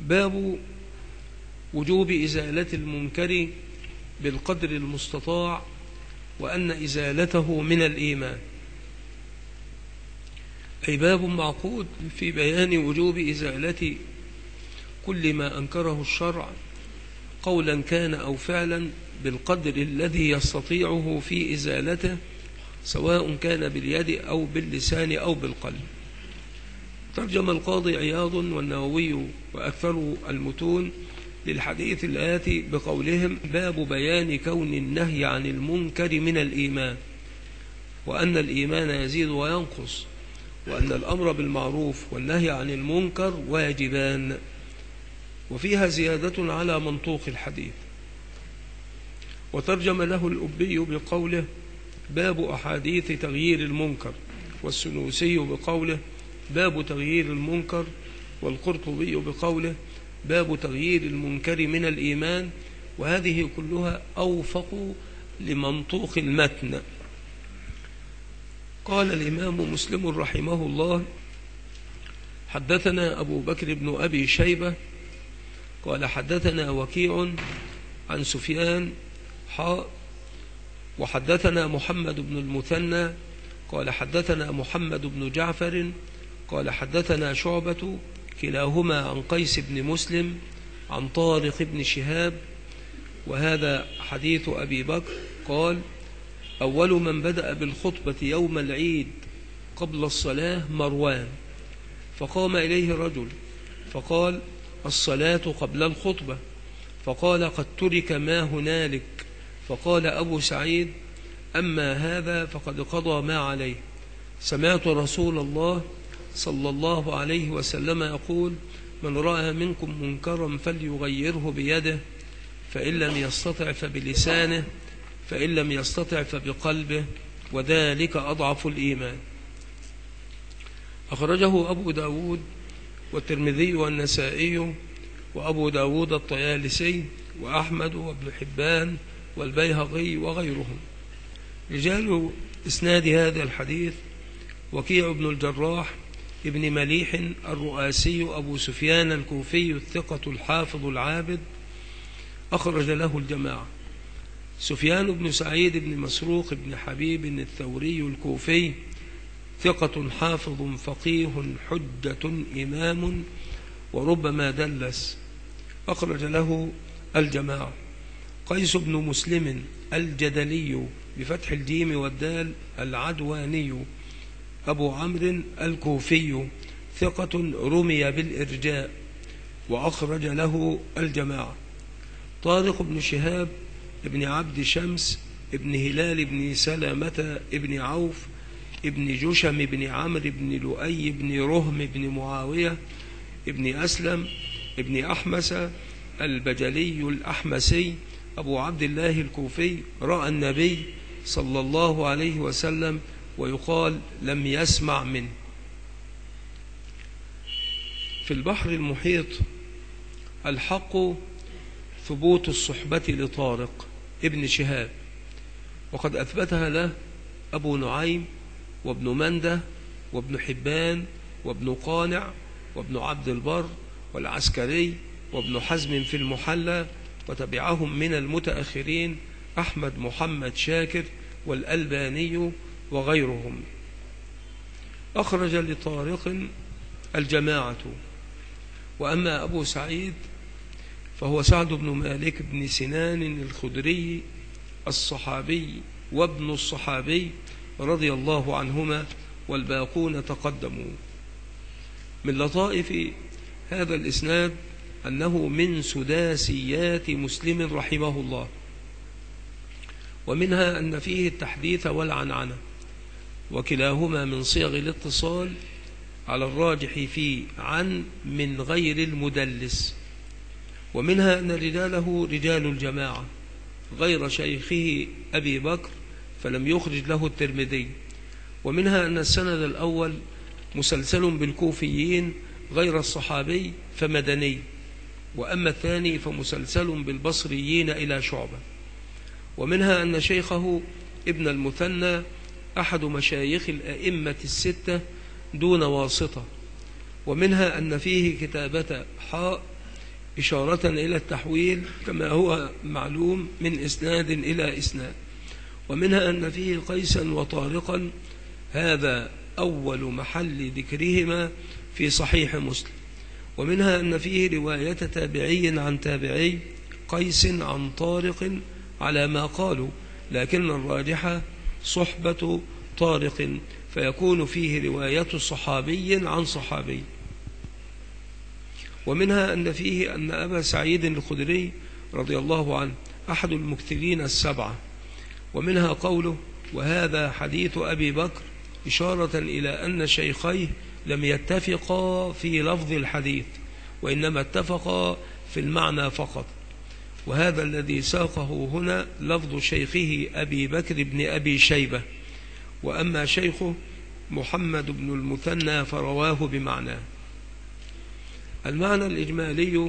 باب وجوب إزالة المنكر بالقدر المستطاع، وأن إزالته من الإيمان. أي باب معقود في بيان وجوب إزالة كل ما أنكره الشرع قولا كان أو فعلا بالقدر الذي يستطيعه في إزالته، سواء كان باليد أو باللسان أو بالقلب. ترجم القاضي عياض والنووي وأكثر المتون للحديث الآتي بقولهم: باب بيان كون النهي عن المنكر من الإيمان، وأن الإيمان يزيد وينقص، وأن الأمر بالمعروف والنهي عن المنكر واجبان، وفيها زيادة على منطوق الحديث. وترجم له الأبي بقوله: باب أحاديث تغيير المنكر، والسنوسي بقوله: باب تغيير المنكر، والقرطبي بقوله: باب تغيير المنكر من الإيمان، وهذه كلها أوفق لمنطوق المتن. قال الإمام مسلم رحمه الله: حدثنا أبو بكر بن أبي شيبة قال حدثنا وكيع عن سفيان وحدثنا محمد بن المثنى قال حدثنا محمد بن جعفر قال حدثنا شعبة كلاهما عن قيس بن مسلم عن طارق بن شهاب، وهذا حديث أبي بكر. قال: أول من بدأ بالخطبة يوم العيد قبل الصلاة مروان، فقام إليه رجل فقال: الصلاة قبل الخطبة. فقال: قد ترك ما هنالك. فقال أبو سعيد: أما هذا فقد قضى ما عليه. سمعت رسول الله صلى الله عليه وسلم يقول: من رأى منكم منكرا فليغيره بيده، فإن لم يستطع فبلسانه، فإن لم يستطع فبقلبه، وذلك أضعف الإيمان. أخرجه أبو داود والترمذي والنسائي وأبو داود الطيالسي وأحمد وابن حبان والبيهقي وغيرهم. رجال إسناد هذا الحديث: وكيع بن الجراح ابن مليح الرؤاسي أبو سفيان الكوفي الثقة الحافظ العابد، أخرج له الجماعة. سفيان بن سعيد بن مسروق بن حبيب الثوري الكوفي ثقة حافظ فقيه حجة إمام وربما دلس، أخرج له الجماعة. قيس بن مسلم الجدلي بفتح الجيم والدال العدواني أبو عمرو الكوفي ثقة رمي بالإرجاء، وأخرج له الجماعة. طارق بن شهاب ابن عبد شمس ابن هلال بن سلامة ابن عوف ابن جشم ابن عمرو ابن لؤي ابن رهم ابن معاوية ابن أسلم ابن أحمس البجلي الأحمسي أبو عبد الله الكوفي رأى النبي صلى الله عليه وسلم، ويقال لم يسمع منه. في البحر المحيط الحق ثبوت الصحبة لطارق ابن شهاب، وقد أثبتها له أبو نعيم وابن منده وابن حبان وابن قانع وابن عبد البر والعسكري وابن حزم في المحلى، وتبعهم من المتأخرين أحمد محمد شاكر والألباني وغيرهم. أخرج لطارق الجماعة. وأما أبو سعيد فهو سعد بن مالك بن سنان الخدري الصحابي وابن الصحابي رضي الله عنهما، والباقون تقدموا. من لطائف هذا الإسناد أنه من سداسيات مسلم رحمه الله، ومنها أن فيه التحديث والعنعنة، وكلاهما من صيغ الاتصال على الراجح فيه عن من غير المدلس. ومنها أن رجاله رجال الجماعة غير شيخه أبي بكر، فلم يخرج له الترمذي. ومنها أن السند الأول مسلسل بالكوفيين غير الصحابي فمدني، وأما الثاني فمسلسل بالبصريين إلى شعبة. ومنها أن شيخه ابن المثنى أحد مشايخ الأئمة الستة دون واسطة. ومنها أن فيه كتابة حاء إشارة إلى التحويل كما هو معلوم من إسناد إلى إسناد. ومنها أن فيه قيسا وطارقا، هذا أول محل ذكرهما في صحيح مسلم. ومنها أن فيه رواية تابعي عن تابعي قيس عن طارق على ما قالوا، لكن الراجحة صحبة طارق، فيكون فيه رواية صحابي عن صحابي. ومنها أن فيه أن أبا سعيد الخدري رضي الله عنه أحد المكثرين السبعة. ومنها قوله: وهذا حديث أبي بكر، إشارة إلى أن شيخيه لم يتفقا في لفظ الحديث، وإنما اتفقا في المعنى فقط. وهذا الذي ساقه هنا لفظ شيخه أبي بكر بن أبي شيبة، وأما شيخه محمد بن المثنى فرواه بمعناه. المعنى الإجمالي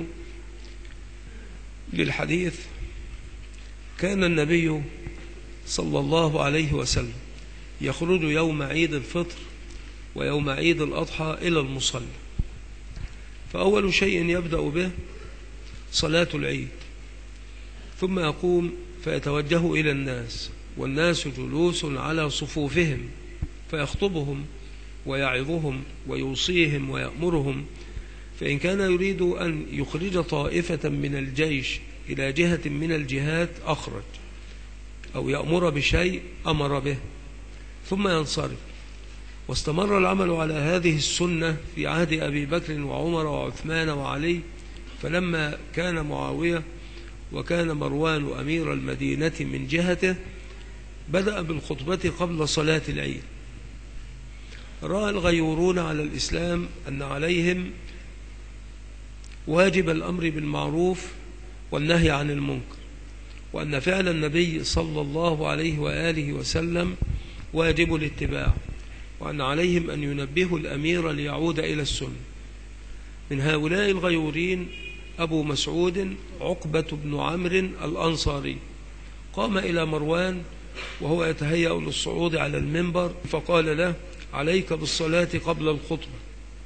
للحديث: كان النبي صلى الله عليه وسلم يخرج يوم عيد الفطر ويوم عيد الأضحى إلى المصلى، فأول شيء يبدأ به صلاة العيد، ثم يقوم فيتوجه إلى الناس، والناس جلوس على صفوفهم، فيخطبهم ويعظهم ويوصيهم ويأمرهم. فإن كان يريد أن يخرج طائفة من الجيش إلى جهة من الجهات أخرج، أو يأمر بشيء أمر به، ثم ينصرف. واستمر العمل على هذه السنة في عهد أبي بكر وعمر وعثمان وعلي. فلما كان معاوية وكان مروان أمير المدينة من جهته، بدأ بالخطبة قبل صلاة العيد. رأى الغيورون على الإسلام أن عليهم واجب الأمر بالمعروف والنهي عن المنكر، وأن فعل النبي صلى الله عليه وآله وسلم واجب الاتباع، وأن عليهم أن ينبهوا الأمير ليعود إلى السنة. من هؤلاء الغيورين أبو مسعود عقبة بن عمرو الأنصاري، قام إلى مروان وهو يتهيأ للصعود على المنبر، فقال له: عليك بالصلاة قبل الخطبة،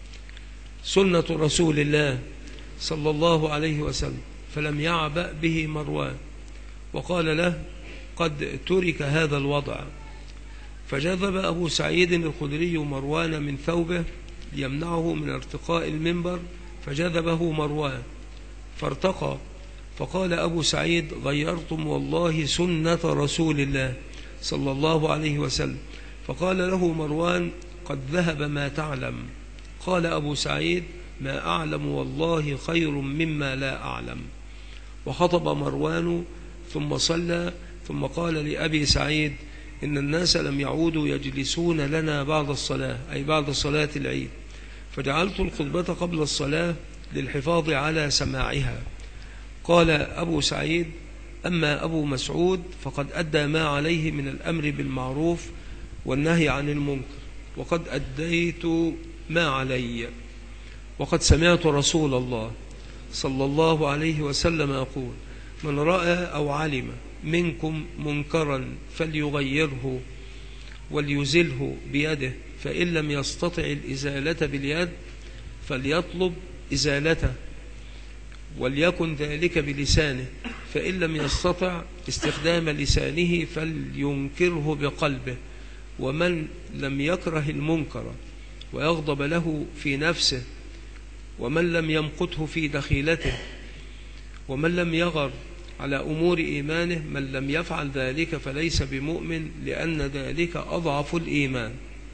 سنة رسول الله صلى الله عليه وسلم. فلم يعبأ به مروان، وقال له: قد ترك هذا الوضع. فجذب أبو سعيد الخدري مروان من ثوبه ليمنعه من ارتقاء المنبر، فجذبه مروان فارتقى. فقال أبو سعيد: غيرتم والله سنة رسول الله صلى الله عليه وسلم. فقال له مروان: قد ذهب ما تعلم. قال أبو سعيد: ما أعلم والله خير مما لا أعلم. وخطب مروان ثم صلى، ثم قال لأبي سعيد: إن الناس لم يعودوا يجلسون لنا بعد الصلاة، أي بعد صلاة العيد، فجعلت الخطبة قبل الصلاة للحفاظ على سماعها. قال أبو سعيد: أما أبو مسعود فقد أدى ما عليه من الأمر بالمعروف والنهي عن المنكر، وقد أديت ما علي، وقد سمعت رسول الله صلى الله عليه وسلم يقول: من رأى أو علم منكم منكرا فليغيره وليزله بيده، فإن لم يستطع الإزالة باليد فليطلب إزالته، وليكن ذلك بلسانه، فإن لم يستطع استخدام لسانه فلينكره بقلبه. ومن لم يكره المنكر ويغضب له في نفسه، ومن لم يمقته في دخيلته، ومن لم يغر على أمور إيمانه، من لم يفعل ذلك فليس بمؤمن، لأن ذلك أضعف الإيمان.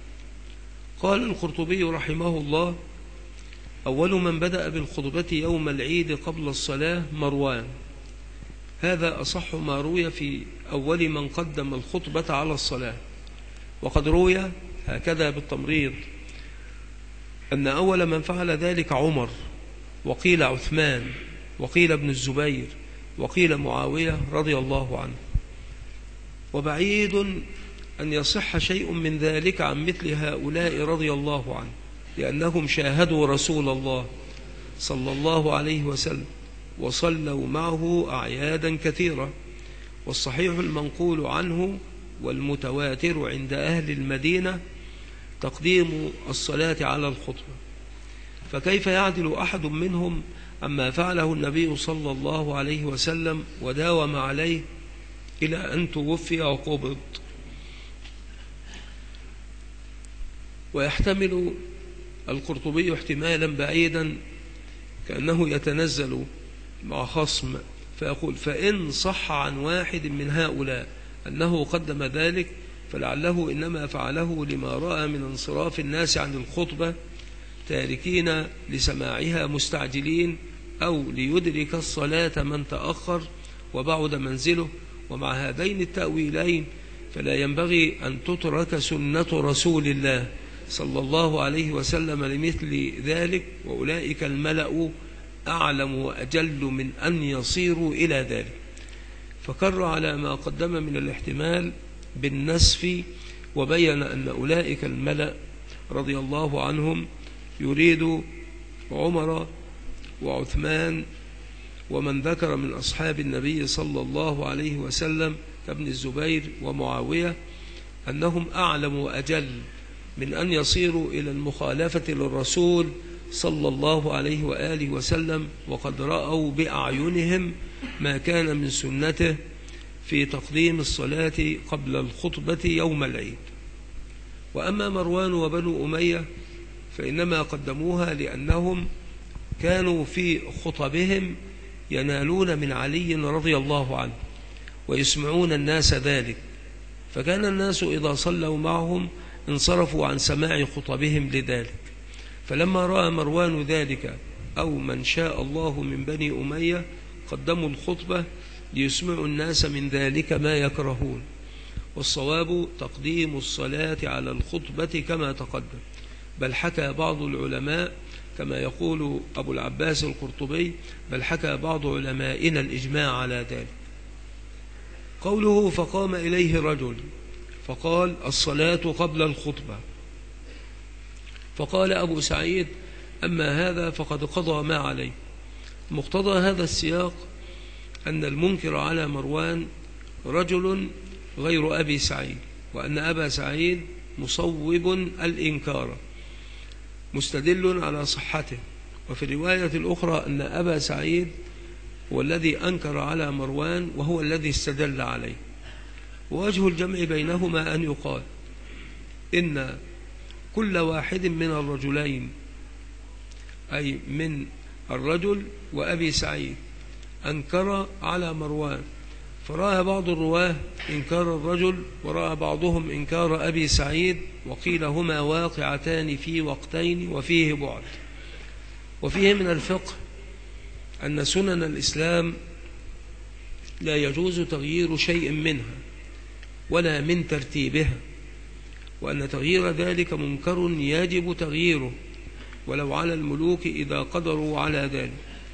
قال القرطبي رحمه الله: أول من بدأ بالخطبة يوم العيد قبل الصلاة مروان. هذا أصح ما روي في أول من قدم الخطبة على الصلاة. وقد روي هكذا بالتمريض أن أول من فعل ذلك عمر، وقيل عثمان، وقيل ابن الزبير، وقيل معاوية رضي الله عنه. وبعيد أن يصح شيء من ذلك عن مثل هؤلاء رضي الله عنه، لأنهم شاهدوا رسول الله صلى الله عليه وسلم وصلوا معه أعيادا كثيرة. والصحيح المنقول عنه والمتواتر عند أهل المدينة تقديم الصلاة على الخطبة، فكيف يعدل أحد منهم عما فعله النبي صلى الله عليه وسلم وداوم عليه إلى أن توفي وقبض. ويحتمل القرطبي احتمالا بعيدا كأنه يتنزل مع خصم فيقول: فإن صح عن واحد من هؤلاء أنه قدم ذلك فلعله إنما فعله لما رأى من انصراف الناس عن الخطبة تاركين لسماعها مستعجلين، أو ليدرك الصلاة من تأخر وبعد منزله. ومع هذين التأويلين فلا ينبغي أن تترك سنة رسول الله صلى الله عليه وسلم لمثل ذلك، وأولئك الملأ أعلم وأجل من أن يصيروا إلى ذلك. فكر على ما قدم من الاحتمال بالنسف، وبين أن أولئك الملأ رضي الله عنهم يريد عمر وعثمان ومن ذكر من أصحاب النبي صلى الله عليه وسلم كابن الزبير ومعاوية، أنهم أعلم وأجل من أن يصيروا إلى المخالفة للرسول صلى الله عليه وآله وسلم، وقد رأوا بأعينهم ما كان من سنته في تقديم الصلاة قبل الخطبة يوم العيد. وأما مروان وبنو أمية فإنما قدموها لأنهم كانوا في خطبهم ينالون من علي رضي الله عنه ويسمعون الناس ذلك، فكان الناس إذا صلوا معهم انصرفوا عن سماع خطبهم لذلك. فلما رأى مروان ذلك أو من شاء الله من بني أمية قدموا الخطبة ليسمعوا الناس من ذلك ما يكرهون. والصواب تقديم الصلاة على الخطبة كما تقدم، بل حكى بعض العلماء كما يقول أبو العباس القرطبي، بل حكى بعض علمائنا الإجماع على ذلك. قوله: فقام إليه رجل فقال: الصلاة قبل الخطبة. فقال أبو سعيد: أما هذا فقد قضى ما عليه. مقتضى هذا السياق أن المنكر على مروان رجل غير أبي سعيد، وأن أبا سعيد مصوب الإنكار مستدل على صحته. وفي الرواية الأخرى أن أبا سعيد هو الذي أنكر على مروان وهو الذي استدل عليه. ووجه الجمع بينهما أن يقال إن كل واحد من الرجلين، أي من الرجل وأبي سعيد، أنكر على مروان، فرأى بعض الرواه إنكار الرجل ورأى بعضهم إنكار أبي سعيد، وقيل هما واقعتان في وقتين وفيه بعد. وفيه من الفقه أن سنن الإسلام لا يجوز تغيير شيء منها ولا من ترتيبها، وأن تغيير ذلك منكر يجب تغييره ولو على الملوك إذا قدروا على ذلك،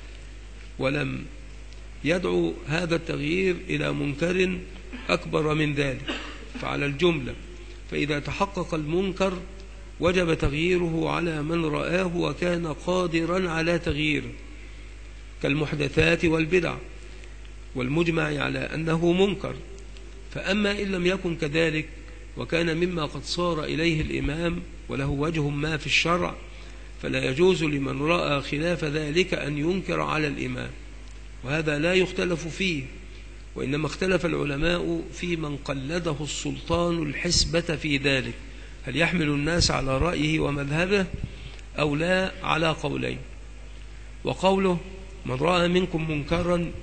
ولم يدعو هذا التغيير إلى منكر أكبر من ذلك، فعلى الجملة فإذا تحقق المنكر وجب تغييره على من رآه وكان قادرا على تغييره، كالمحدثات والبدع والمجمع على أنه منكر. فأما إن لم يكن كذلك وكان مما قد صار إليه الإمام وله وجه ما في الشرع، فلا يجوز لمن رأى خلاف ذلك أن ينكر على الإمام، وهذا لا يختلف فيه، وإنما اختلف العلماء في من قلده السلطان الحسبة في ذلك، هل يحمل الناس على رأيه ومذهبه أو لا، على قولين. وقوله: من رأى منكم منكرا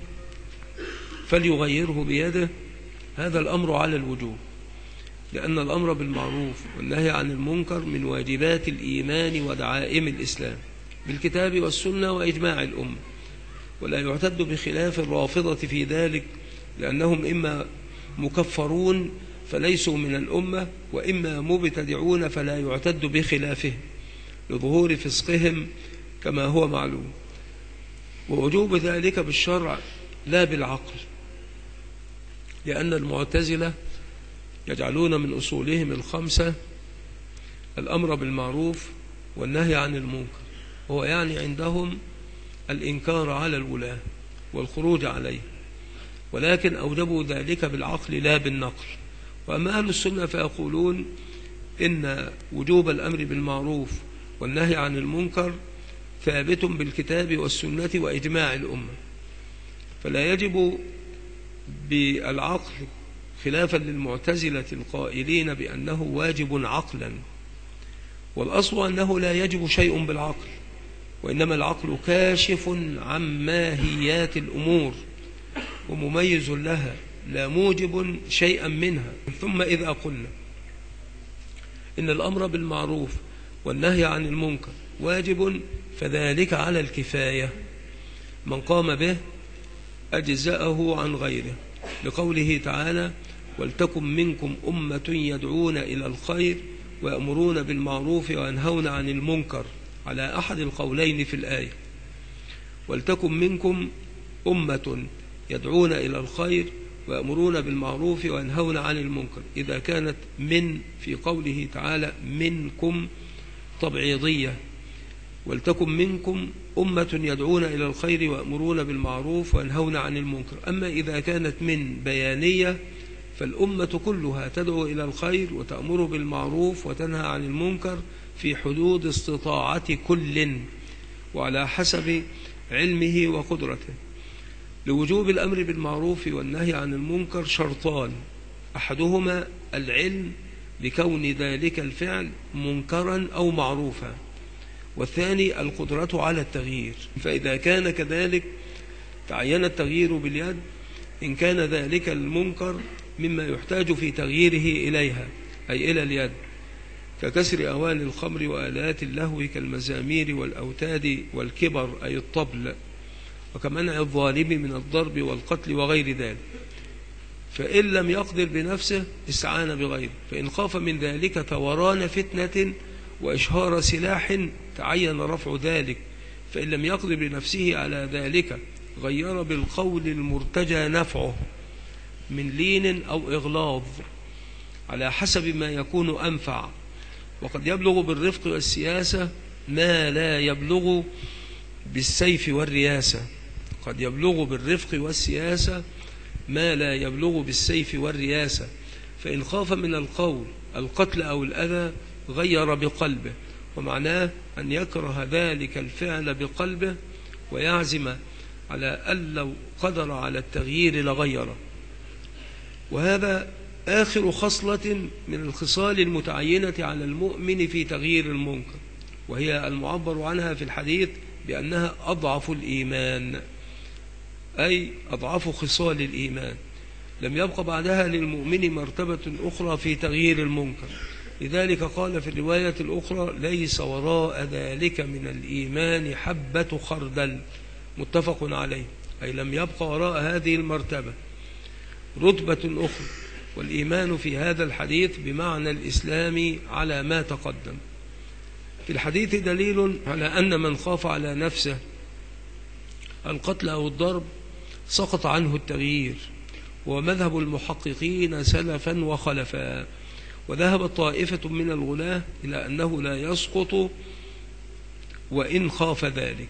فليغيره بيده، هذا الأمر على الوجوب، لأن الأمر بالمعروف والنهي عن المنكر من واجبات الإيمان ودعائم الإسلام بالكتاب والسنة وإجماع الأمة، ولا يعتد بخلاف الرافضة في ذلك، لأنهم إما مكفرون فليسوا من الأمة، وإما مبتدعون فلا يعتد بخلافهم لظهور فسقهم كما هو معلوم. ووجوب ذلك بالشرع لا بالعقل، لأن المعتزلة يجعلون من أصولهم الخمسة الأمر بالمعروف والنهي عن المنكر، وهو يعني عندهم الإنكار على الولاة والخروج عليه، ولكن أوجبوا ذلك بالعقل لا بالنقل. وأما أهل السنة فيقولون إن وجوب الأمر بالمعروف والنهي عن المنكر ثابت بالكتاب والسنة وإجماع الأمة، فلا يجب بالعقل خلافا للمعتزلة القائلين بأنه واجب عقلا. والأصل أنه لا يجب شيء بالعقل، وإنما العقل كاشف عن ماهيات الأمور ومميز لها، لا موجب شيئا منها. ثم إذا قلنا إن الأمر بالمعروف والنهي عن المنكر واجب فذلك على الكفاية، من قام به أجزأه عن غيره، لقوله تعالى: ولتكن منكم أمة يدعون إلى الخير ويأمرون بالمعروف وينهون عن المنكر، على أحد القولين في الآية. ولتكن منكم أمة يدعون إلى الخير ويأمرون بالمعروف وينهون عن المنكر، إذا كانت من في قوله تعالى منكم تبعيضية، ولتكن منكم أمة يدعون إلى الخير ويأمرون بالمعروف وينهون عن المنكر. أما إذا كانت من بيانية فالأمة كلها تدعو إلى الخير وتأمر بالمعروف وتنهى عن المنكر في حدود استطاعة كل وعلى حسب علمه وقدرته. لوجوب الأمر بالمعروف والنهي عن المنكر شرطان: أحدهما العلم بكون ذلك الفعل منكرا أو معروفا، والثاني القدرة على التغيير. فإذا كان كذلك تعين التغيير باليد إن كان ذلك المنكر مما يحتاج في تغييره إليها، أي إلى اليد، ككسر أواني الخمر وآلات اللهو كالمزامير والأوتاد والكبر أي الطبل، وكمنع الظالم من الضرب والقتل وغير ذلك. فإن لم يقدر بنفسه استعان بغيره، فإن خاف من ذلك ثوران فتنة وإشهار سلاح تعين رفع ذلك، فإن لم يقدر بنفسه على ذلك غير بالقول المرتجى نفعه من لين أو إغلاظ على حسب ما يكون أنفع. وقد يبلغ بالرفق والسياسة ما لا يبلغ بالسيف والرياسة، قد يبلغ بالرفق والسياسة ما لا يبلغ بالسيف والرياسة. فإن خاف من القول القتل أو الأذى غير بقلبه، ومعناه أن يكره ذلك الفعل بقلبه ويعزم على أن لو قدر على التغيير لغيره. وهذا آخر خصلة من الخصال المتعينة على المؤمن في تغيير المنكر، وهي المعبر عنها في الحديث بأنها أضعف الإيمان، أي أضعف خصال الإيمان. لم يبق بعدها للمؤمن مرتبة أخرى في تغيير المنكر، لذلك قال في الرواية الأخرى: ليس وراء ذلك من الإيمان حبة خردل، متفق عليه، أي لم يبق وراء هذه المرتبة رتبة أخرى. والإيمان في هذا الحديث بمعنى الإسلام على ما تقدم. في الحديث دليل على أن من خاف على نفسه القتل أو الضرب سقط عنه التغيير، ومذهب المحققين سلفا وخلفا. وذهبت طائفة من الغلاة إلى أنه لا يسقط وإن خاف ذلك.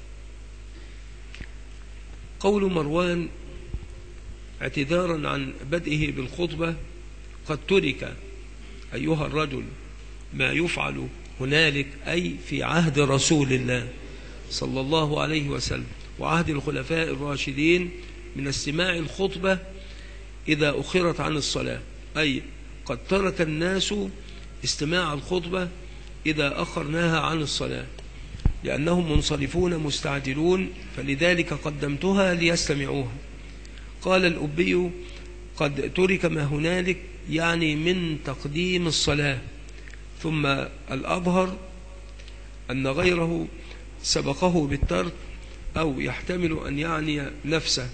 قول مروان اعتذارا عن بدئه بالخطبة: قد ترك أيها الرجل ما يفعل هنالك، أي في عهد رسول الله صلى الله عليه وسلم وعهد الخلفاء الراشدين من استماع الخطبة إذا أخرت عن الصلاة، أي قد ترك الناس استماع الخطبة إذا أخرناها عن الصلاة، لأنهم منصرفون مستعجلون، فلذلك قدمتها ليستمعوها. قال الأبي: قد ترك ما هنالك يعني من تقديم الصلاة. ثم الأظهر أن غيره سبقه بالترك، أو يحتمل أن يعني نفسه.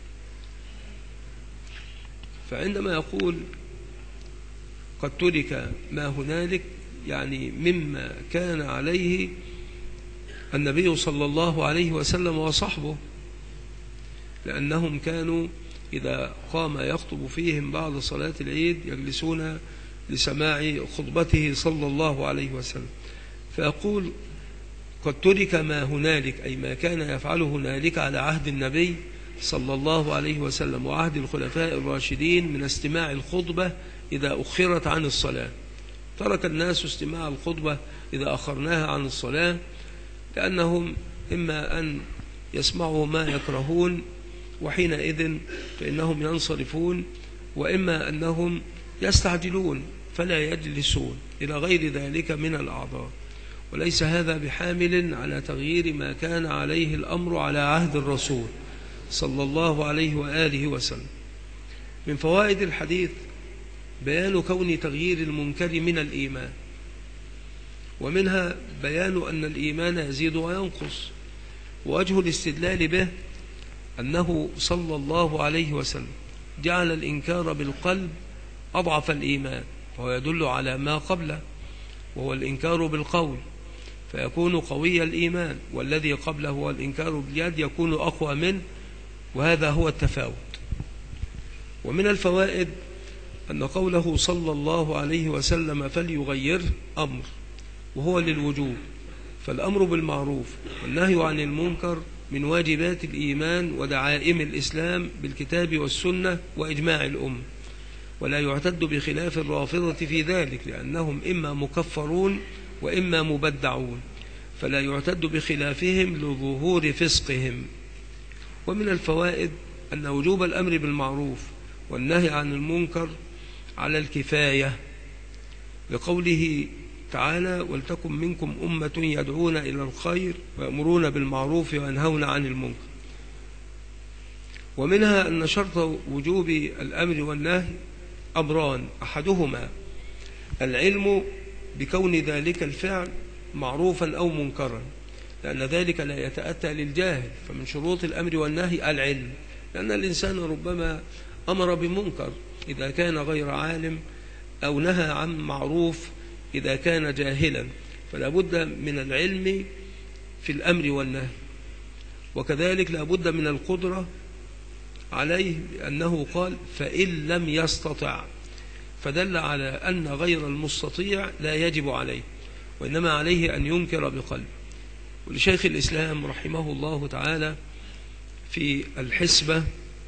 فعندما يقول قد ترك ما هنالك يعني مما كان عليه النبي صلى الله عليه وسلم وصحبه، لأنهم كانوا إذا قام يخطب فيهم بعد صلاة العيد يجلسون لسماع خطبته صلى الله عليه وسلم. فيقول قد ترك ما هنالك، أي ما كان يفعله هنالك على عهد النبي صلى الله عليه وسلم وعهد الخلفاء الراشدين من استماع الخطبة إذا أخرت عن الصلاة. ترك الناس استماع الخطبة إذا أخرناها عن الصلاة، لأنهم إما أن يسمعوا ما يكرهون وحينئذ فإنهم ينصرفون، وإما أنهم يستعجلون فلا يجلسون، إلى غير ذلك من الأعذار. وليس هذا بحامل على تغيير ما كان عليه الأمر على عهد الرسول صلى الله عليه وآله وسلم. من فوائد الحديث بيان كون تغيير المنكر من الإيمان، ومنها بيان أن الإيمان يزيد وينقص. ووجه الاستدلال به أنه صلى الله عليه وسلم جعل الإنكار بالقلب أضعف الإيمان، وهو يدل على ما قبله، وهو الإنكار بالقول فيكون قوي الإيمان، والذي قبله هو الإنكار باليد يكون أقوى منه، وهذا هو التفاوت. ومن الفوائد أن قوله صلى الله عليه وسلم فليغيره أمر، وهو للوجوب، فالأمر بالمعروف والنهي عن المنكر من واجبات الإيمان ودعائم الإسلام بالكتاب والسنة وإجماع الأمة، ولا يعتد بخلاف الرافضة في ذلك، لأنهم إما مكفرون وإما مبدعون، فلا يعتد بخلافهم لظهور فسقهم. ومن الفوائد أن وجوب الأمر بالمعروف والنهي عن المنكر على الكفاية، لقوله تعالى ولتكن منكم أمة يدعون إلى الخير ويأمرون بالمعروف وينهون عن المنكر. ومنها أن شرط وجوب الأمر والنهي أمران، أحدهما العلم بكون ذلك الفعل معروفا أو منكرا، لأن ذلك لا يتأتى للجاهل، فمن شروط الأمر والنهي العلم، لأن الإنسان ربما أمر بمنكر إذا كان غير عالم، أو نهى عن معروف إذا كان جاهلا، فلا بد من العلم في الأمر والنهي. وكذلك لا بد من القدرة عليه، لأنه قال فإن لم يستطع، فدل على أن غير المستطيع لا يجب عليه، وإنما عليه أن ينكر بقلبه. ولشيخ الإسلام رحمه الله تعالى في الحسبة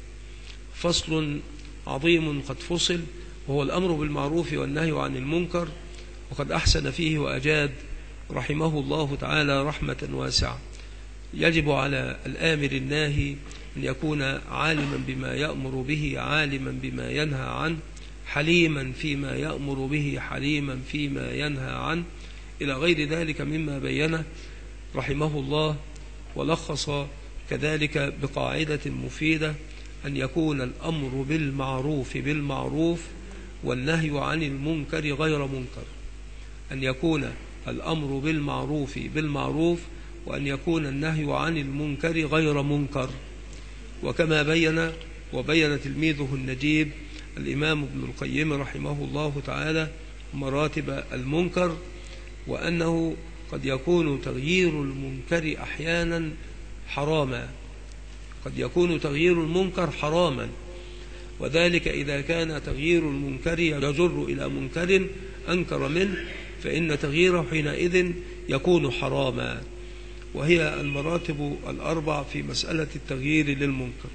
فصل عظيم قد فصل، وهو الأمر بالمعروف والنهي عن المنكر، وقد أحسن فيه وأجاد رحمه الله تعالى رحمة واسعة. يجب على الآمر الناهي أن يكون عالما بما يأمر به، عالما بما ينهى عنه، حليما فيما يأمر به، حليما فيما ينهى عنه، إلى غير ذلك مما بينه رحمه الله. ولخص كذلك بقاعدة مفيدة أن يكون الأمر بالمعروف بالمعروف والنهي عن المنكر غير منكر، أن يكون الأمر بالمعروف بالمعروف وأن يكون النهي عن المنكر غير منكر. وكما وبين تلميذه النجيب الإمام ابن القيم رحمه الله تعالى مراتب المنكر، وأنه قد يكون تغيير المنكر أحيانا حراما، قد يكون تغيير المنكر حراما، وذلك إذا كان تغيير المنكر يجر إلى منكر أنكر منه، فإن تغييره حينئذ يكون حراما. وهي المراتب الأربع في مسألة التغيير للمنكر.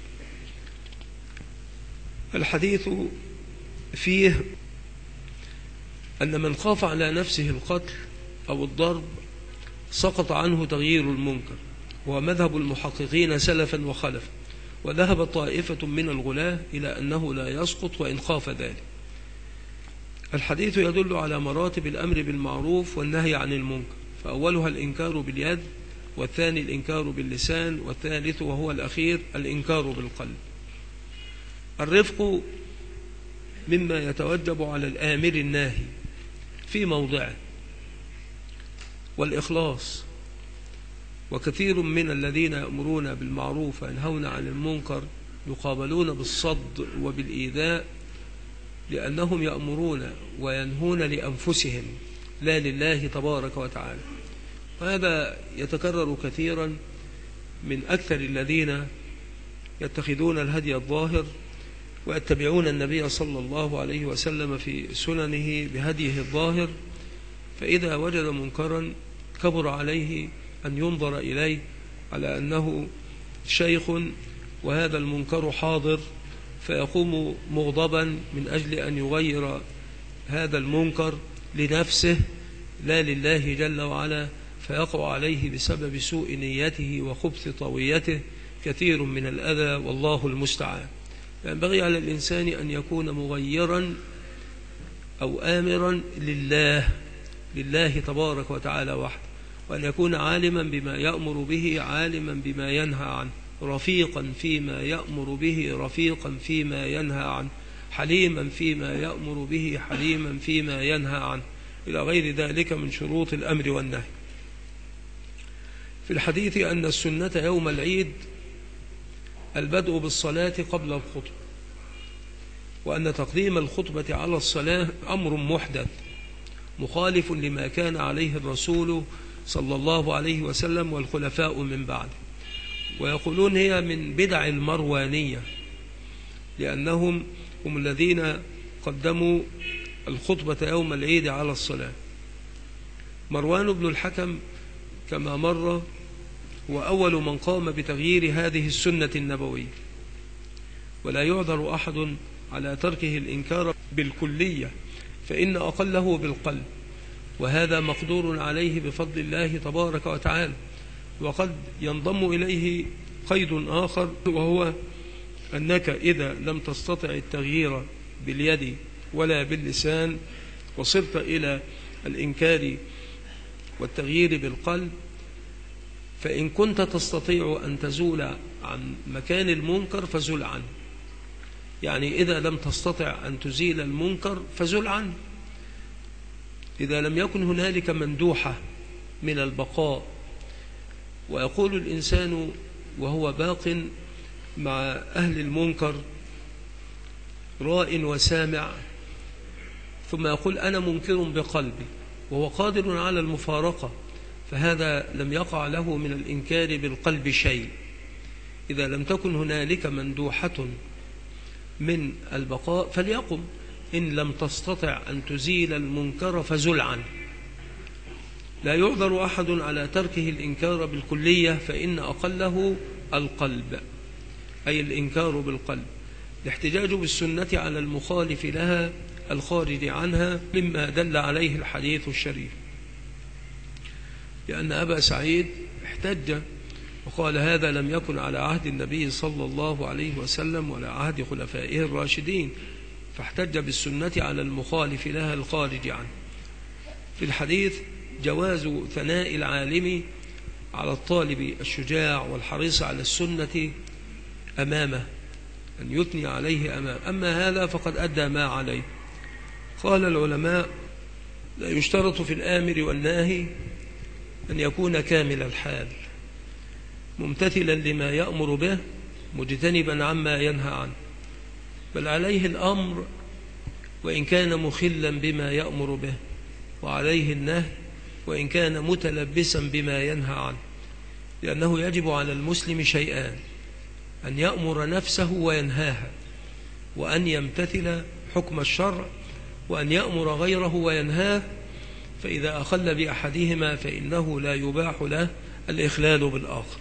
الحديث فيه أن من خاف على نفسه القتل أو الضرب سقط عنه تغيير المنكر، وهو مذهب المحققين سلفا وخلفا، وذهب طائفة من الغلاة إلى أنه لا يسقط وإن خاف ذلك. الحديث يدل على مراتب الأمر بالمعروف والنهي عن المنكر، فأولها الإنكار باليد، والثاني الإنكار باللسان، والثالث وهو الأخير الإنكار بالقلب. الرفق مما يتوجب على الآمر الناهي في موضعه، والإخلاص. وكثير من الذين يأمرون بالمعروف وينهون عن المنكر يقابلون بالصد وبالإيذاء، لأنهم يأمرون وينهون لأنفسهم لا لله تبارك وتعالى. وهذا يتكرر كثيرا من أكثر الذين يتخذون الهدي الظاهر ويتبعون النبي صلى الله عليه وسلم في سننه بهديه الظاهر، فإذا وجد منكرا كبر عليه أن ينظر إليه على أنه شيخ وهذا المنكر حاضر، فيقوم مغضبا من أجل أن يغير هذا المنكر لنفسه لا لله جل وعلا، فيقع عليه بسبب سوء نيته وخبث طويته كثير من الأذى، والله المستعان. ينبغي على الإنسان أن يكون مغيرا أو آمرا لله تبارك وتعالى وحده، وأن يكون عالما بما يأمر به، عالما بما ينهى عنه، رفيقا فيما يأمر به، رفيقا فيما ينهى عنه، حليما فيما يأمر به، حليما فيما ينهى عنه، إلى غير ذلك من شروط الأمر والنهي. في الحديث أن السنة يوم العيد البدء بالصلاة قبل الخطبة، وأن تقديم الخطبة على الصلاة أمر محدث مخالف لما كان عليه الرسول صلى الله عليه وسلم والخلفاء من بعده، ويقولون هي من بدع المروانية، لأنهم هم الذين قدموا الخطبة يوم العيد على الصلاة. مروان بن الحكم كما مر هو أول من قام بتغيير هذه السنة النبوية، ولا يعذر أحد على تركه الإنكار بالكلية، فإن أقله بالقلب، وهذا مقدور عليه بفضل الله تبارك وتعالى. وقد ينضم إليه قيد آخر، وهو أنك إذا لم تستطع التغيير باليد ولا باللسان وصرت إلى الإنكار والتغيير بالقلب، فإن كنت تستطيع أن تزول عن مكان المنكر فزل عنه. يعني إذا لم تستطع أن تزيل المنكر فزل عنه. إذا لم يكن هنالك مندوحة من البقاء، ويقول الإنسان وهو باق مع أهل المنكر راء وسامع، ثم يقول أنا منكر بقلبي وهو قادر على المفارقة، فهذا لم يقع له من الإنكار بالقلب شيء. إذا لم تكن هنالك مندوحة من البقاء فليقم، إن لم تستطع أن تزيل المنكر فزل عنه. لا يعذر أحد على تركه الإنكار بالكلية، فإن أقله القلب، أي الإنكار بالقلب. الاحتجاج بالسنة على المخالف لها الخارج عنها مما دل عليه الحديث الشريف، لأن أبا سعيد احتج وقال هذا لم يكن على عهد النبي صلى الله عليه وسلم ولا عهد خلفائه الراشدين، فاحتج بالسنة على المخالف لها الخارج عنه. في الحديث جواز ثناء العالم على الطالب الشجاع والحريص على السنة أمامه، أن يثني عليه أمامه، أما هذا فقد أدى ما عليه. قال العلماء لا يشترط في الآمر والناهي أن يكون كامل الحال، ممتثلا لما يأمر به مجتنبا عما ينهى عنه، بل عليه الأمر وإن كان مخلا بما يأمر به، وعليه النهي وإن كان متلبسا بما ينهى عنه، لأنه يجب على المسلم شيئان: أن يأمر نفسه وينهاها، وأن يمتثل حكم الشرع، وأن يأمر غيره وينهاه، فإذا أخل بأحدهما فإنه لا يباح له الإخلال بالآخر،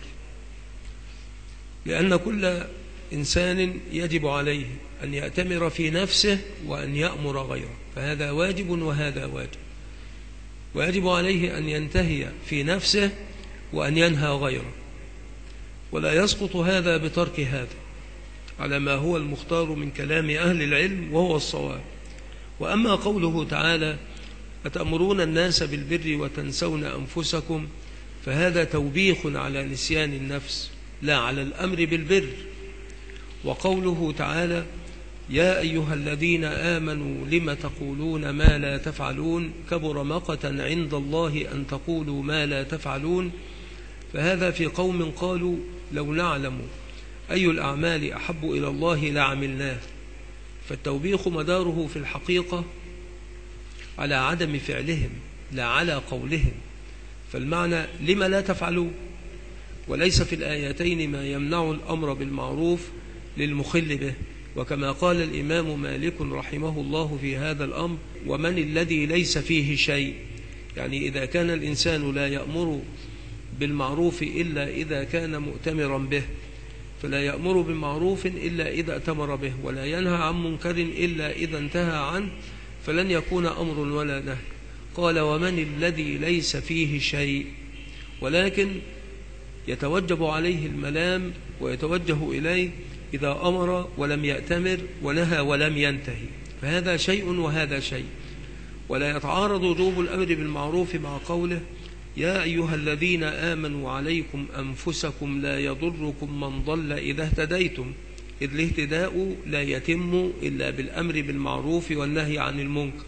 لأن كل إنسان يجب عليه أن يأتمر في نفسه وأن يأمر غيره، فهذا واجب وهذا واجب، ويجب عليه أن ينتهي في نفسه وأن ينهى غيره، ولا يسقط هذا بترك هذا، على ما هو المختار من كلام أهل العلم وهو الصواب. وأما قوله تعالى أتأمرون الناس بالبر وتنسون أنفسكم، فهذا توبيخ على نسيان النفس لا على الأمر بالبر. وقوله تعالى يا أيها الذين آمنوا لم تقولون ما لا تفعلون كبر مقتا عند الله أن تقولوا ما لا تفعلون، فهذا في قوم قالوا لو نعلم أي الأعمال أحب إلى الله لعملناه، فالتوبيخ مداره في الحقيقة على عدم فعلهم لا على قولهم، فالمعنى لما لا تفعلون، وليس في الآيتين ما يمنع الأمر بالمعروف للمخل به. وكما قال الإمام مالك رحمه الله في هذا الأمر ومن الذي ليس فيه شيء، يعني إذا كان الإنسان لا يأمر بالمعروف إلا إذا كان مؤتمرا به، فلا يأمر بالمعروف إلا إذا أتمر به، ولا ينهى عن منكر إلا إذا انتهى عنه، فلن يكون أمر ولا نهي. قال ومن الذي ليس فيه شيء، ولكن يتوجب عليه الملام ويتوجه إليه إذا أمر ولم يأتمر ونهى ولم ينتهي، فهذا شيء وهذا شيء. ولا يتعارض وجوب الأمر بالمعروف مع قوله يا أيها الذين آمنوا عليكم أنفسكم لا يضركم من ضل إذا اهتديتم، إذ الاهتداء لا يتم إلا بالأمر بالمعروف والنهي عن المنكر،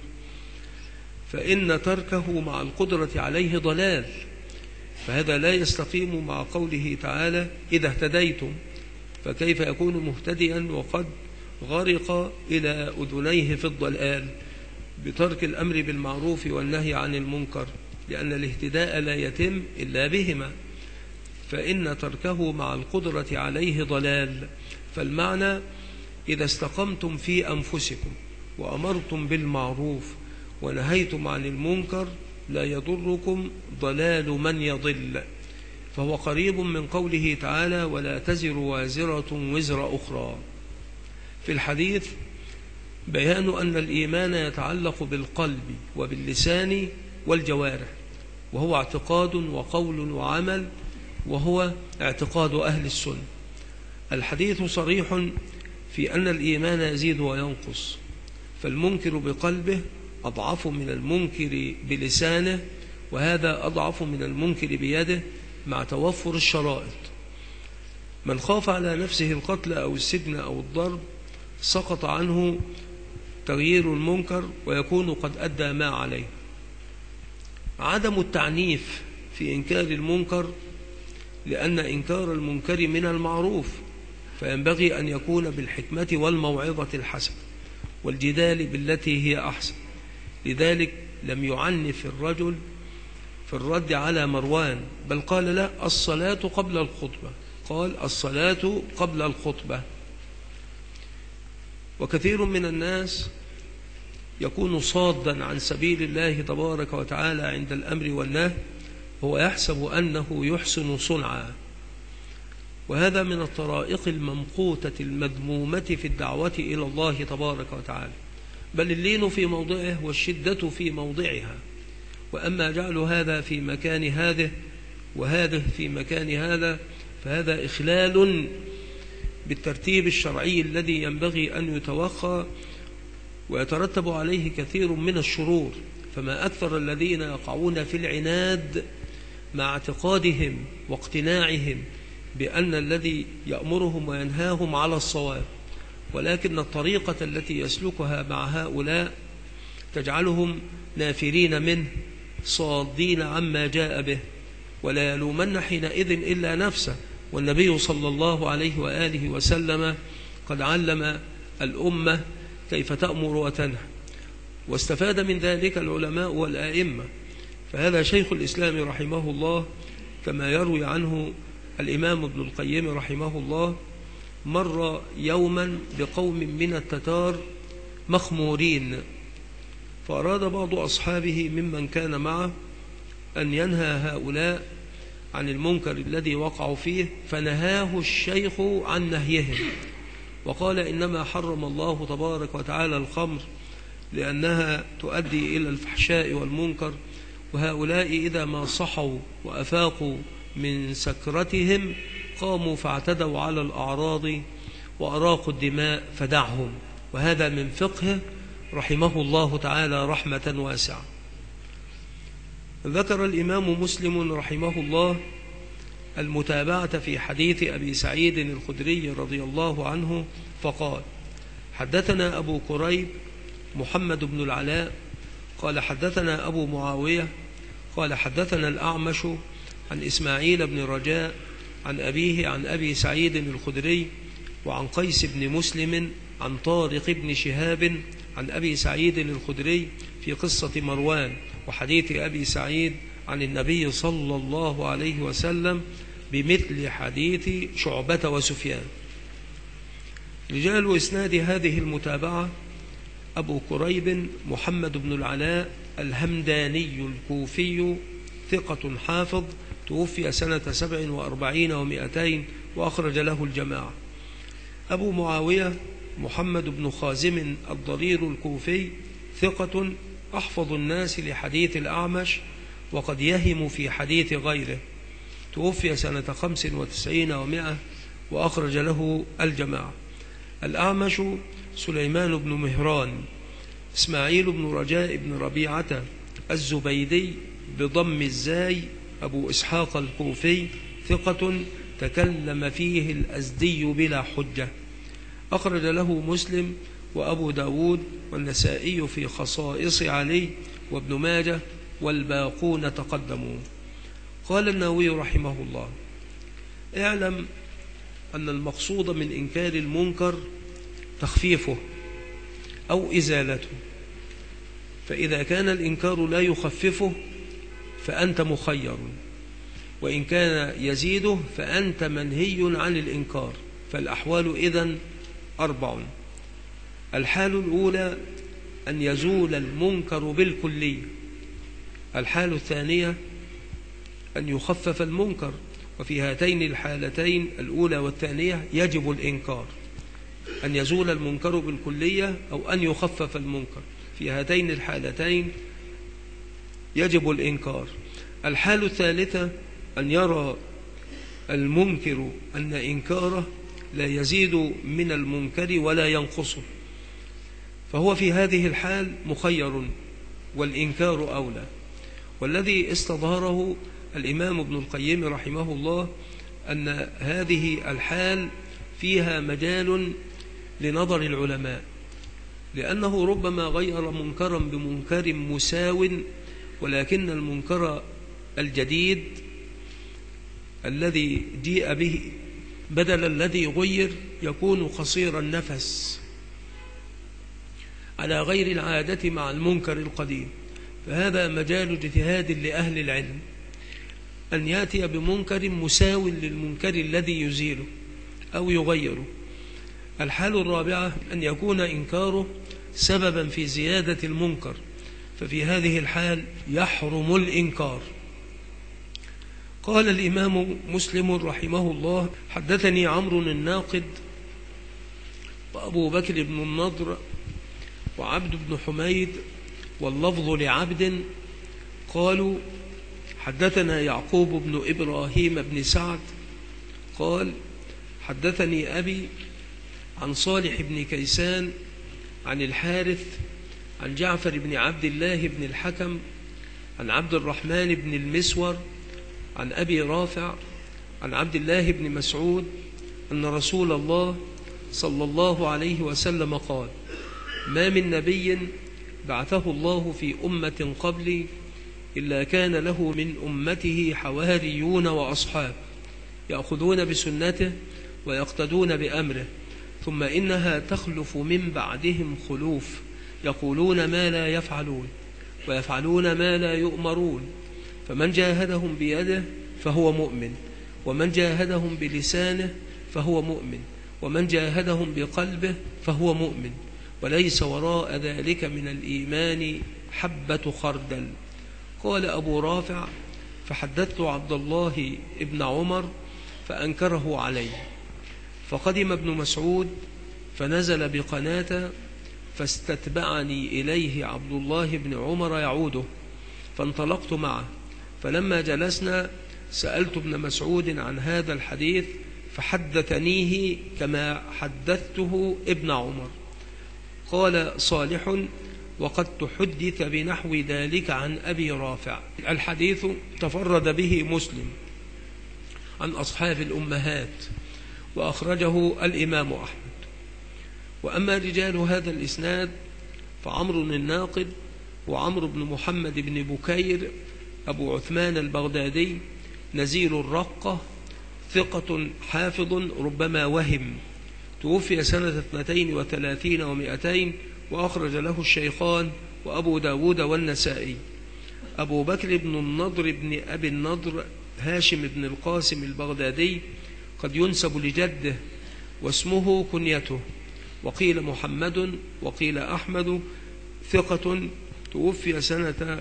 فإن تركه مع القدرة عليه ضلال، فهذا لا يستقيم مع قوله تعالى إذا اهتديتم، فكيف يكون مهتديا وقد غرق إلى أذنيه في الضلال بترك الأمر بالمعروف والنهي عن المنكر، لأن الاهتداء لا يتم إلا بهما، فإن تركه مع القدرة عليه ضلال. فالمعنى إذا استقمتم في أنفسكم وأمرتم بالمعروف ونهيتم عن المنكر لا يضركم ضلال من يضل، فهو قريب من قوله تعالى ولا تزر وازرة وزر أخرى. في الحديث بيان أن الإيمان يتعلق بالقلب وباللسان والجوارح، وهو اعتقاد وقول وعمل، وهو اعتقاد أهل السنة. الحديث صريح في أن الإيمان يزيد وينقص، فالمنكر بقلبه أضعف من المنكر بلسانه، وهذا أضعف من المنكر بيده مع توفر الشرائط. من خاف على نفسه القتل أو السجن أو الضرب سقط عنه تغيير المنكر ويكون قد أدى ما عليه. عدم التعنيف في إنكار المنكر، لأن إنكار المنكر من المعروف، فينبغي أن يكون بالحكمة والموعظة الحسنة والجدال بالتي هي أحسن. لذلك لم يعنف الرجل في الرد على مروان، بل قال لا الصلاة قبل الخطبة، قال الصلاة قبل الخطبة. وكثير من الناس يكون صادا عن سبيل الله تبارك وتعالى عند الأمر والنهي، هو يحسب أنه يحسن صنعا، وهذا من الطرائق الممقوتة المذمومة في الدعوة إلى الله تبارك وتعالى، بل اللين في موضعه والشدة في موضعها. وأما جعل هذا في مكان هذه وهذه في مكان هذا فهذا إخلال بالترتيب الشرعي الذي ينبغي أن يتوخى، ويترتب عليه كثير من الشرور. فما أكثر الذين يقعون في العناد مع اعتقادهم واقتناعهم بأن الذي يأمرهم وينهاهم على الصواب، ولكن الطريقة التي يسلكها مع هؤلاء تجعلهم نافرين منه صادين عما جاء به، ولا يلومن حينئذ إلا نفسه. والنبي صلى الله عليه وآله وسلم قد علم الأمة كيف تأمر وتنهى، واستفاد من ذلك العلماء والآئمة. فهذا شيخ الإسلام رحمه الله كما يروي عنه الإمام ابن القيم رحمه الله، مر يوما بقوم من التتار مخمورين، فأراد بعض أصحابه ممن كان معه أن ينهى هؤلاء عن المنكر الذي وقعوا فيه، فنهاه الشيخ عن نهيهم، وقال إنما حرم الله تبارك وتعالى الخمر لأنها تؤدي إلى الفحشاء والمنكر، وهؤلاء إذا ما صحوا وأفاقوا من سكرتهم قاموا فاعتدوا على الأعراض وأراقوا الدماء فدعهم. وهذا من فقهه رحمه الله تعالى رحمة واسعة. ذكر الإمام مسلم رحمه الله المتابعة في حديث أبي سعيد الخدري رضي الله عنه فقال حدثنا أبو كريب محمد بن العلاء قال حدثنا أبو معاوية قال حدثنا الأعمش عن إسماعيل بن رجاء عن أبيه عن أبي سعيد الخدري وعن قيس بن مسلم عن طارق بن شهاب عن أبي سعيد الخدري في قصة مروان وحديث أبي سعيد عن النبي صلى الله عليه وسلم بمثل حديث شعبة وسفيان. رجال إسناد هذه المتابعة أبو كريب محمد بن العلاء الهمداني الكوفي ثقة حافظ، توفي سنة 47 و200 وأخرج له الجماعة. أبو معاوية محمد بن خازم الضرير الكوفي ثقة أحفظ الناس لحديث الأعمش، وقد يهم في حديث غيره، توفي سنة 95 و100 وأخرج له الجماعة. الأعمش سليمان بن مهران إسماعيل بن رجاء بن ربيعة الزبيدي بضم الزاي أبو إسحاق الكوفي ثقة تكلم فيه الأزدي بلا حجة، أخرج له مسلم وأبو داود والنسائي في خصائص علي وابن ماجه والباقون تقدموا. قال النووي رحمه الله: اعلم أن المقصود من إنكار المنكر تخفيفه أو إزالته، فإذا كان الإنكار لا يخففه فأنت مخير، وإن كان يزيده فأنت منهي عن الإنكار. فالأحوال إذن 4: الحال الأولى أن يزول المنكر بالكلية، الحال الثانية أن يخفف المنكر، وفي هاتين الحالتين الأولى والثانية يجب الإنكار، أن يزول المنكر بالكلية أو أن يخفف المنكر، في هاتين الحالتين يجب الإنكار. الحال الثالثة أن يرى المنكر أن إنكاره لا يزيد من المنكر ولا ينقصه، فهو في هذه الحال مخير والإنكار أولى. والذي استظهره الإمام ابن القيم رحمه الله أن هذه الحال فيها مجال لنظر العلماء، لأنه ربما غير منكرا بمنكر مساو، ولكن المنكر الجديد الذي جيء به بدل الذي غير يكون قصير النفس على غير العادة مع المنكر القديم، فهذا مجال اجتهاد لأهل العلم أن يأتي بمنكر مساو للمنكر الذي يزيله أو يغيره. الحال الرابعة أن يكون إنكاره سببا في زيادة المنكر، ففي هذه الحال يحرم الإنكار. قال الإمام مسلم رحمه الله: حدثني عمرو الناقد وأبو بكر بن النضر وعبد بن حميد واللفظ لعبد قالوا: حدثنا يعقوب بن إبراهيم بن سعد قال: حدثني أبي عن صالح بن كيسان عن الحارث عن جعفر بن عبد الله بن الحكم عن عبد الرحمن بن المسور عن أبي رافع عن عبد الله بن مسعود أن رسول الله صلى الله عليه وسلم قال: ما من نبي بعثه الله في أمة قبلي إلا كان له من أمته حواريون وأصحاب يأخذون بسنته ويقتدون بأمره، ثم إنها تخلف من بعدهم خلوف يقولون ما لا يفعلون ويفعلون ما لا يؤمرون، فمن جاهدهم بيده فهو مؤمن، ومن جاهدهم بلسانه فهو مؤمن، ومن جاهدهم بقلبه فهو مؤمن، وليس وراء ذلك من الإيمان حبة خردل. قال أبو رافع: فحدثت عبد الله ابن عمر فأنكره عليه، فقدم ابن مسعود فنزل بقناة فاستتبعني إليه عبد الله بن عمر يعوده، فانطلقت معه، فلما جلسنا سألت ابن مسعود عن هذا الحديث فحدثنيه كما حدثته ابن عمر. قال صالح: وقد تحدث بنحو ذلك عن أبي رافع. الحديث تفرد به مسلم عن أصحاب الأمهات، وأخرجه الإمام أحمد. وأما رجال هذا الإسناد فعمرو الناقد وعمرو بن محمد بن بكير أبو عثمان البغدادي نزيل الرقة ثقة حافظ ربما وهم، توفي سنة 32 و200 وأخرج له الشيخان وأبو داود والنسائي. أبو بكر بن النضر بن أبي النضر هاشم بن القاسم البغدادي قد ينسب لجده واسمه كنيته، وقيل محمد وقيل أحمد، ثقة توفي سنة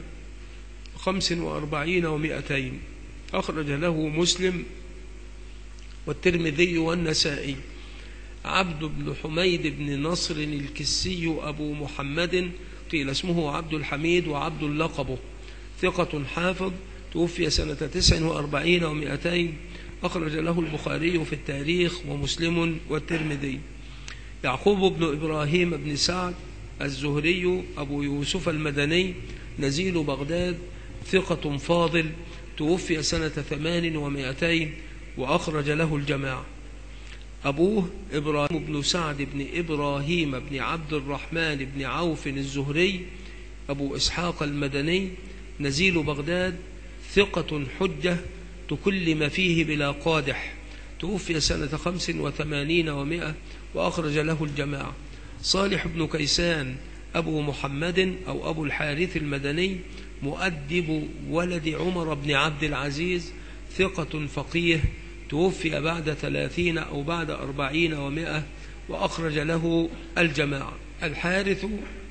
45 و200 أخرج له مسلم والترمذي والنسائي. عبد بن حميد بن نصر الكسي أبو محمد قيل اسمه عبد الحميد وعبد لقبه، ثقة حافظ توفي سنة 49 و200، أخرج له البخاري في التاريخ ومسلم والترمذي. يعقوب بن إبراهيم بن سعد الزهري أبو يوسف المدني نزيل بغداد، ثقة فاضل، توفي سنة 8 و200، وأخرج له الجماعة. أبوه إبراهيم بن سعد بن إبراهيم بن عبد الرحمن بن عوف الزهري أبو إسحاق المدني نزيل بغداد، ثقة حجة تكلم فيه بلا قادح، توفي سنة 85 و100، وأخرج له الجماعة. صالح بن كيسان أبو محمد أو أبو الحارث المدني مؤدب ولد عمر بن عبد العزيز، ثقة فقيه، توفي بعد 30 أو بعد 40 و100، وأخرج له الجماعة. الحارث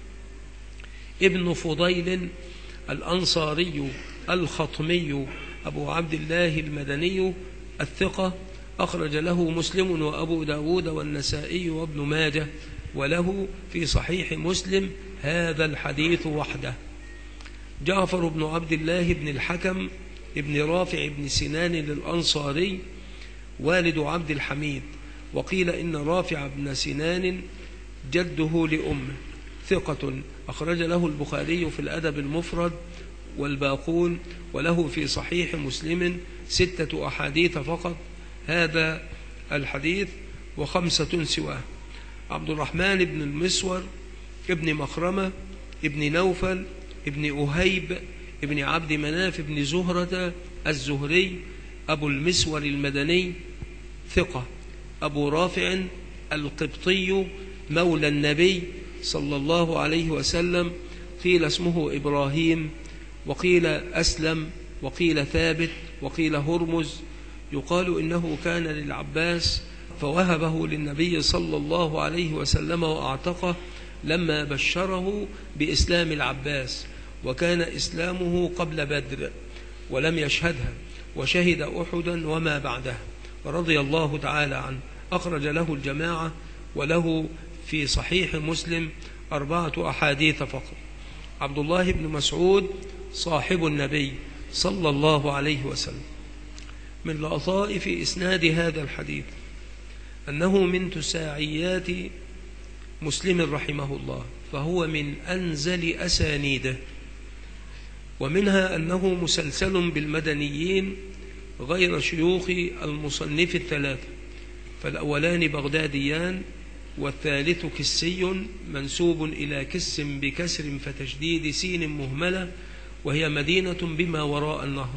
ابن فضيل الأنصاري الخطمي أبو عبد الله المدني الثقة، أخرج له مسلم وأبو داود والنسائي وابن ماجه، وله في صحيح مسلم هذا الحديث وحده. جعفر بن عبد الله بن الحكم ابن رافع بن سنان الأنصاري والد عبد الحميد، وقيل إن رافع بن سنان جده لأمه، ثقة، أخرج له البخاري في الأدب المفرد والباقون، وله في صحيح مسلم 6 أحاديث فقط، هذا الحديث و5 سواه. عبد الرحمن بن المسور ابن مخرمة ابن نوفل ابن أهيب ابن عبد مناف ابن زهرة الزهري أبو المسور المدني، ثقة، أبو رافع القبطي مولى النبي صلى الله عليه وسلم، قيل اسمه إبراهيم، وقيل أسلم، وقيل ثابت، وقيل هرمز. يقال إنه كان للعباس فوهبه للنبي صلى الله عليه وسلم وأعتقه لما بشره بإسلام العباس، وكان إسلامه قبل بدر ولم يشهدها، وشهد أحدا وما بعدها، رضي الله تعالى عنه. أخرج له الجماعة، وله في صحيح مسلم 4 أحاديث فقط. عبد الله بن مسعود صاحب النبي صلى الله عليه وسلم. من لطائف إسناد هذا الحديث أنه من تساعيات مسلم رحمه الله، فهو من أنزل أسانيده، ومنها أنه مسلسل بالمدنيين غير شيوخ المصنف 3، فالأولان بغداديان، والثالث كسي منسوب إلى كس بكسر فتشديد سين مهملة، وهي مدينة بما وراء النهر.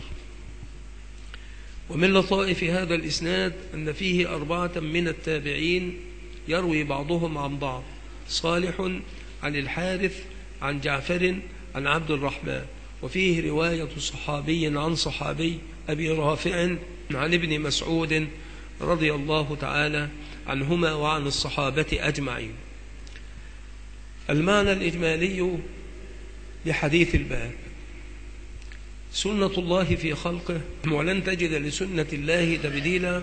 ومن لطائف هذا الإسناد أن فيه 4 من التابعين يروي بعضهم عن بعض: صالح عن الحارث عن جعفر عن عبد الرحمن، وفيه رواية صحابي عن صحابي أبي رافع عن ابن مسعود رضي الله تعالى عنهما وعن الصحابة أجمعين. المعنى الإجمالي لحديث الباب: سنة الله في خلقه، ولن تجد لسنة الله تبديلا.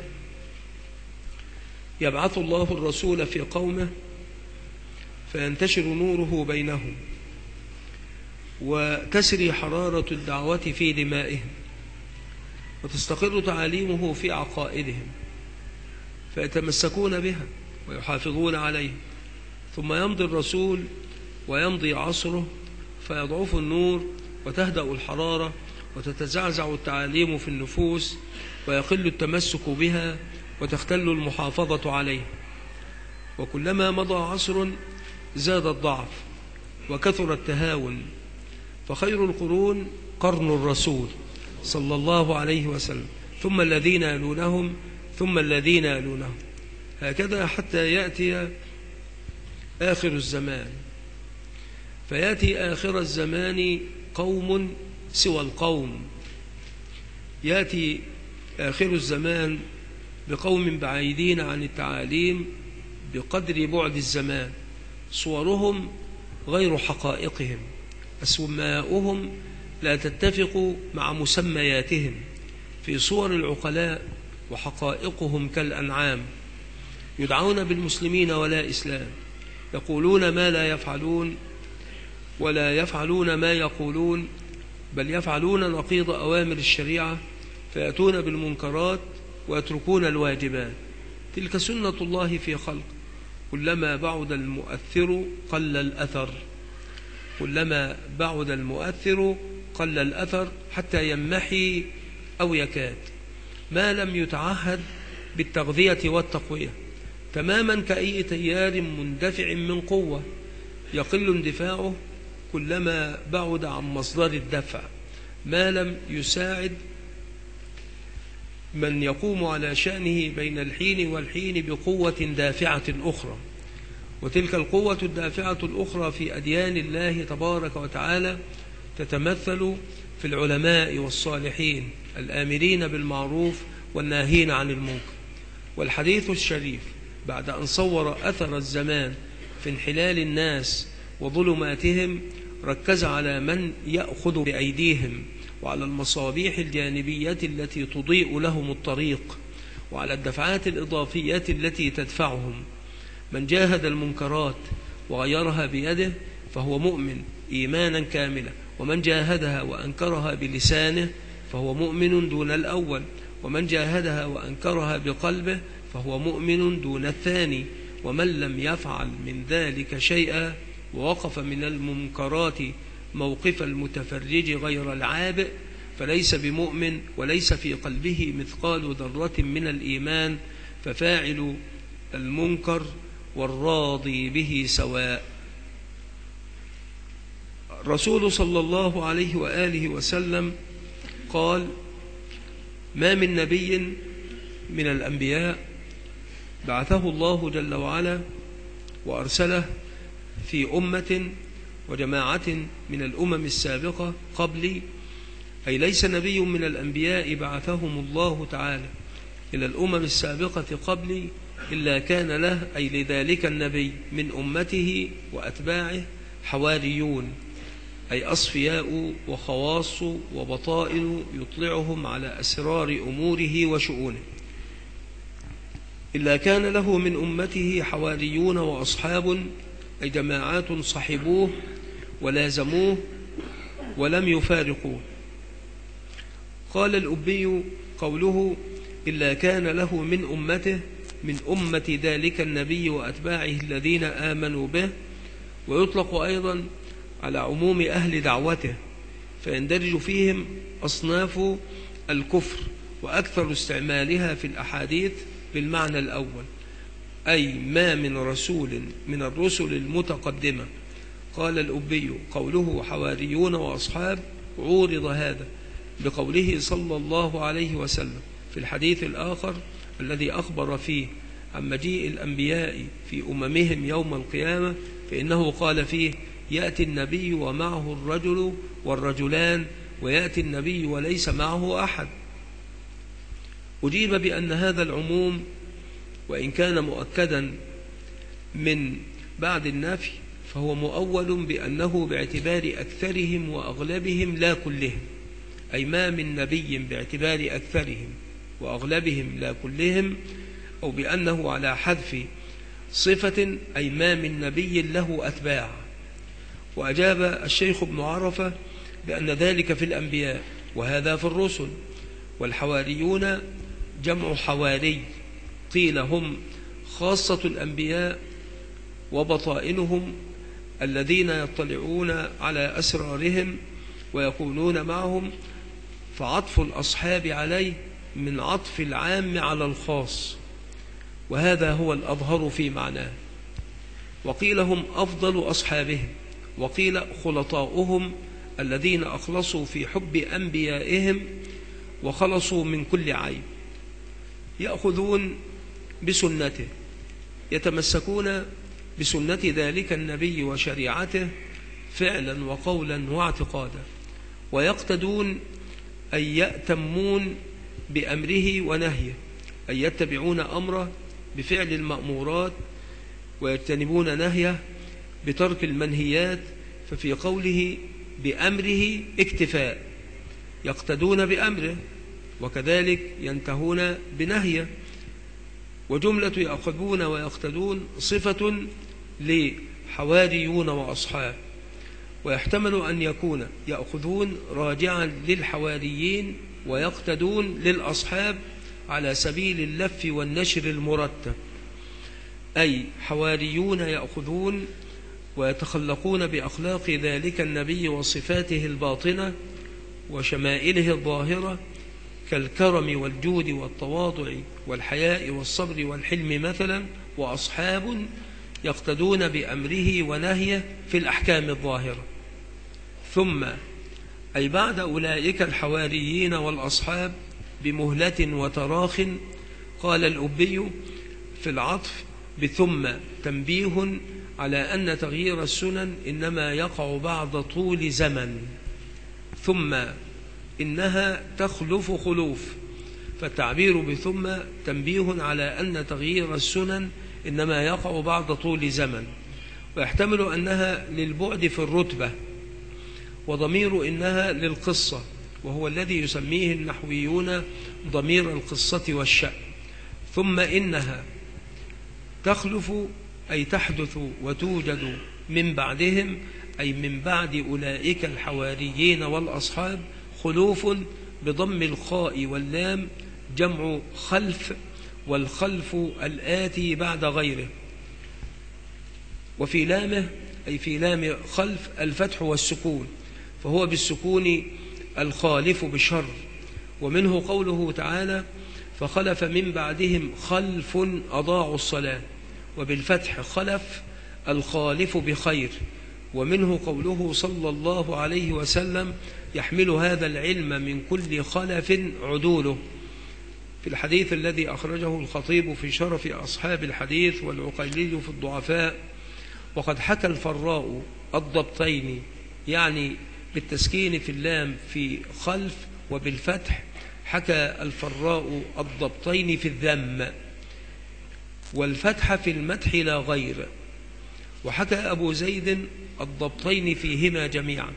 يبعث الله الرسول في قومه فينتشر نوره بينهم، وتسري حرارة الدعوة في دمائهم، وتستقر تعاليمه في عقائدهم، فيتمسكون بها ويحافظون عليها. ثم يمضي الرسول ويمضي عصره فيضعف النور وتهدأ الحرارة وتتزعزع التعاليم في النفوس، ويقل التمسك بها وتختل المحافظة عليه. وكلما مضى عصر زاد الضعف وكثر التهاون، فخير القرون قرن الرسول صلى الله عليه وسلم، ثم الذين يلونهم، ثم الذين يلونهم، هكذا حتى يأتي آخر الزمان. فيأتي آخر الزمان قوم سوى القوم، يأتي آخر الزمان بقوم بعيدين عن التعاليم بقدر بعد الزمان، صورهم غير حقائقهم، أسماؤهم لا تتفق مع مسمياتهم، في صور العقلاء وحقائقهم كالأنعام، يدعون بالمسلمين ولا إسلام، يقولون ما لا يفعلون ولا يفعلون ما يقولون، بل يفعلون نقيض أوامر الشريعة فيأتون بالمنكرات ويتركون الواجبات. تلك سنة الله في خلق، كلما بعد المؤثر قل الأثر، كلما بعد المؤثر قل الأثر حتى يمحي أو يكاد، ما لم يتعهد بالتغذية والتقوية، تماما كأي تيار مندفع من قوة يقل اندفاعه كلما بعد عن مصدر الدفع، ما لم يساعد من يقوم على شأنه بين الحين والحين بقوة دافعة أخرى. وتلك القوة الدافعة الأخرى في أديان الله تبارك وتعالى تتمثل في العلماء والصالحين الآمرين بالمعروف والناهين عن المنكر. والحديث الشريف بعد أن صور أثر الزمان في انحلال الناس وظلماتهم ركز على من يأخذ بأيديهم، وعلى المصابيح الجانبية التي تضيء لهم الطريق، وعلى الدفعات الإضافية التي تدفعهم. من جاهد المنكرات وغيرها بيده فهو مؤمن إيمانا كاملا، ومن جاهدها وأنكرها بلسانه فهو مؤمن دون الأول، ومن جاهدها وأنكرها بقلبه فهو مؤمن دون الثاني. ومن لم يفعل من ذلك شيئا ووقف من المنكرات موقف المتفرج غير العابئ فليس بمؤمن، وليس في قلبه مثقال ذرة من الإيمان، ففاعل المنكر والراضي به سواء. الرسول صلى الله عليه وآله وسلم قال: ما من نبي من الأنبياء بعثه الله جل وعلا وأرسله في أمة وجماعة من الأمم السابقة قبلي، أي ليس نبي من الأنبياء بعثهم الله تعالى إلى الأمم السابقة قبلي إلا كان له، أي لذلك النبي، من أمته وأتباعه حواريون، أي أصفياء وخواص وبطائل يطلعهم على أسرار أموره وشؤونه. إلا كان له من أمته حواريون وأصحاب، أي جماعات صحبوه ولازموه ولم يفارقوه. قال الأبي قوله إلا كان له من أمته، من أمة ذلك النبي وأتباعه الذين آمنوا به، ويطلق أيضا على عموم أهل دعوته، فيندرج فيهم أصناف الكفر، وأكثر استعمالها في الأحاديث بالمعنى الأول، أي ما من رسول من الرسل المتقدمة. قال الأبي قوله حواريون وأصحاب عورض هذا بقوله صلى الله عليه وسلم في الحديث الآخر الذي أخبر فيه عن مجيء الأنبياء في أممهم يوم القيامة، فإنه قال فيه: يأتي النبي ومعه الرجل والرجلان، ويأتي النبي وليس معه أحد. أجيب بأن هذا العموم وإن كان مؤكدا من بعد النفي فهو مؤول بأنه باعتبار أكثرهم وأغلبهم لا كلهم، أي ما من نبي باعتبار أكثرهم وأغلبهم لا كلهم، أو بأنه على حذف صفة، أي ما من نبي له أتباع. وأجاب الشيخ ابن عرفة بأن ذلك في الأنبياء وهذا في الرسل. والحواريون جمع حواري، قيل هم خاصة الأنبياء وبطائنهم الذين يطلعون على أسرارهم ويكونون معهم، فعطف الأصحاب عليه من عطف العام على الخاص، وهذا هو الأظهر في معناه. وقيل هم أفضل أصحابهم، وقيل خلطاؤهم الذين أخلصوا في حب أنبيائهم وخلصوا من كل عيب، يأخذون بسنته، يتمسكون بسنة ذلك النبي وشريعته فعلا وقولا واعتقادا، ويقتدون أي يأتمون بأمره ونهيه، أي يتبعون أمره بفعل المأمورات ويجتنبون نهيه بترك المنهيات. ففي قوله بأمره اكتفاء، يقتدون بأمره وكذلك ينتهون بنهيه. وجملة يأخذون ويقتدون صفة لحواريون وأصحاب. ويحتمل أن يكون يأخذون راجعا للحواريين ويقتدون للأصحاب على سبيل اللف والنشر المرتب، أي حواريون يأخذون ويتخلقون بأخلاق ذلك النبي وصفاته الباطنة وشمائله الظاهرة كالكرم والجود والتواضع والحياء والصبر والحلم مثلا، وأصحاب يقتدون بأمره ونهيه في الأحكام الظاهرة. ثم أي بعد أولئك الحواريين والأصحاب بمهلة وتراخ، قال الأبي في العطف بثم تنبيه على أن تغيير السنن إنما يقع بعد طول زمن، ثم إنها تخلف خلوف، فالتعبير بثم تنبيه على أن تغيير السنن إنما يقع بعد طول زمن، ويحتمل أنها للبعد في الرتبة، وضمير إنها للقصة، وهو الذي يسميه النحويون ضمير القصة والشأن. ثم إنها تخلف أي تحدث وتوجد من بعدهم، أي من بعد أولئك الحواريين والأصحاب، خلوف بضم الخاء واللام جمع خلف، والخلف الآتي بعد غيره. وفي لامه أي في لام خلف الفتح والسكون، فهو بالسكون الخالف بشر. ومنه قوله تعالى فخلف من بعدهم خلف أضاعوا الصلاة، وبالفتح خلف الخالف بخير. ومنه قوله صلى الله عليه وسلم يحمل هذا العلم من كل خلف عدوله، في الحديث الذي أخرجه الخطيب في شرف أصحاب الحديث والعقيلي في الضعفاء. وقد حكى الفراء الضبطين، يعني بالتسكين في اللام في خلف، وبالفتح حكى الفراء الضبطين في الذم، والفتح في المدح لا غير. وحكى أبو زيد الضبطين فيهما جميعا.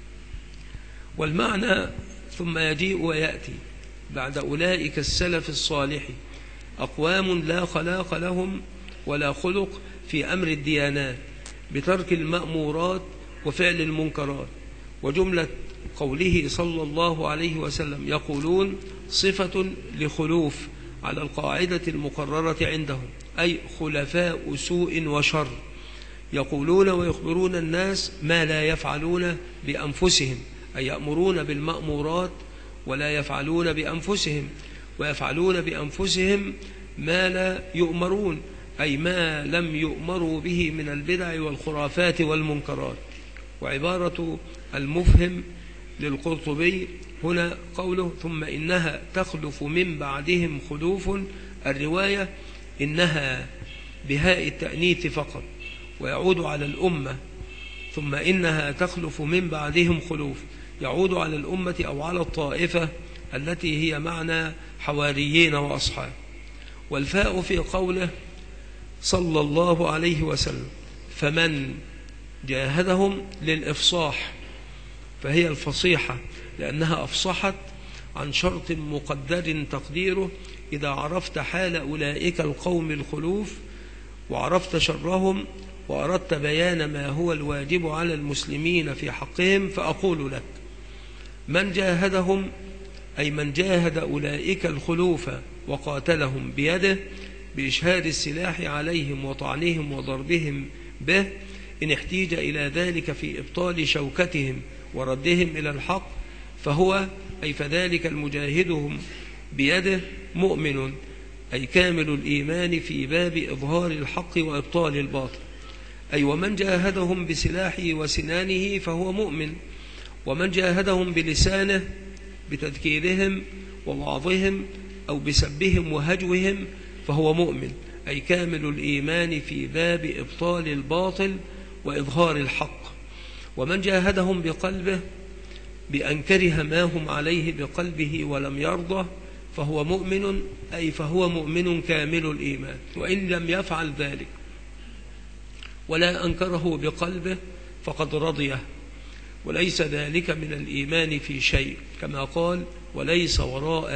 والمعنى ثم يجيء ويأتي بعد أولئك السلف الصالح أقوام لا خلاق لهم ولا خلق في أمر الديانات، بترك المأمورات وفعل المنكرات. وجملة قوله صلى الله عليه وسلم يقولون صفة لخلوف على القاعدة المقررة عندهم، أي خلفاء سوء وشر، يقولون ويخبرون الناس ما لا يفعلون بأنفسهم، أي يأمرون بالمأمورات ولا يفعلون بأنفسهم، ويفعلون بأنفسهم ما لا يؤمرون، أي ما لم يؤمروا به من البدع والخرافات والمنكرات. وعبارة المفهم للقرطبي هنا قوله ثم إنها تخلف من بعدهم خلوف، الرواية إنها بهاء التأنيث فقط ويعود على الأمة، ثم إنها تخلف من بعدهم خلوف يعود على الأمة أو على الطائفة التي هي معنى حواريين وأصحاب. والفاء في قوله صلى الله عليه وسلم فمن جاهدهم للإفصاح، فهي الفصيحة لأنها أفصحت عن شرط مقدر تقديره إذا عرفت حال أولئك القوم الخلوف وعرفت شرهم وأردت بيان ما هو الواجب على المسلمين في حقهم، فأقول لك من جاهدهم أي من جاهد أولئك الخلوف وقاتلهم بيده بإشهاد السلاح عليهم وطعنهم وضربهم به إن احتيج إلى ذلك في إبطال شوكتهم وردهم إلى الحق، فهو أي فذلك المجاهدهم بيده مؤمن، أي كامل الإيمان في باب إظهار الحق وإبطال الباطل. أي ومن جاهدهم بسلاحه وسنانه فهو مؤمن، ومن جاهدهم بلسانه بتذكيرهم ووعظهم أو بسبهم وهجوهم فهو مؤمن، أي كامل الإيمان في باب إبطال الباطل وإظهار الحق. ومن جاهدهم بقلبه بأن كره ما هم عليه بقلبه ولم يرضى فهو مؤمن، أي فهو مؤمن كامل الإيمان. وإن لم يفعل ذلك ولا أنكره بقلبه فقد رضيه، وليس ذلك من الإيمان في شيء، كما قال وليس وراء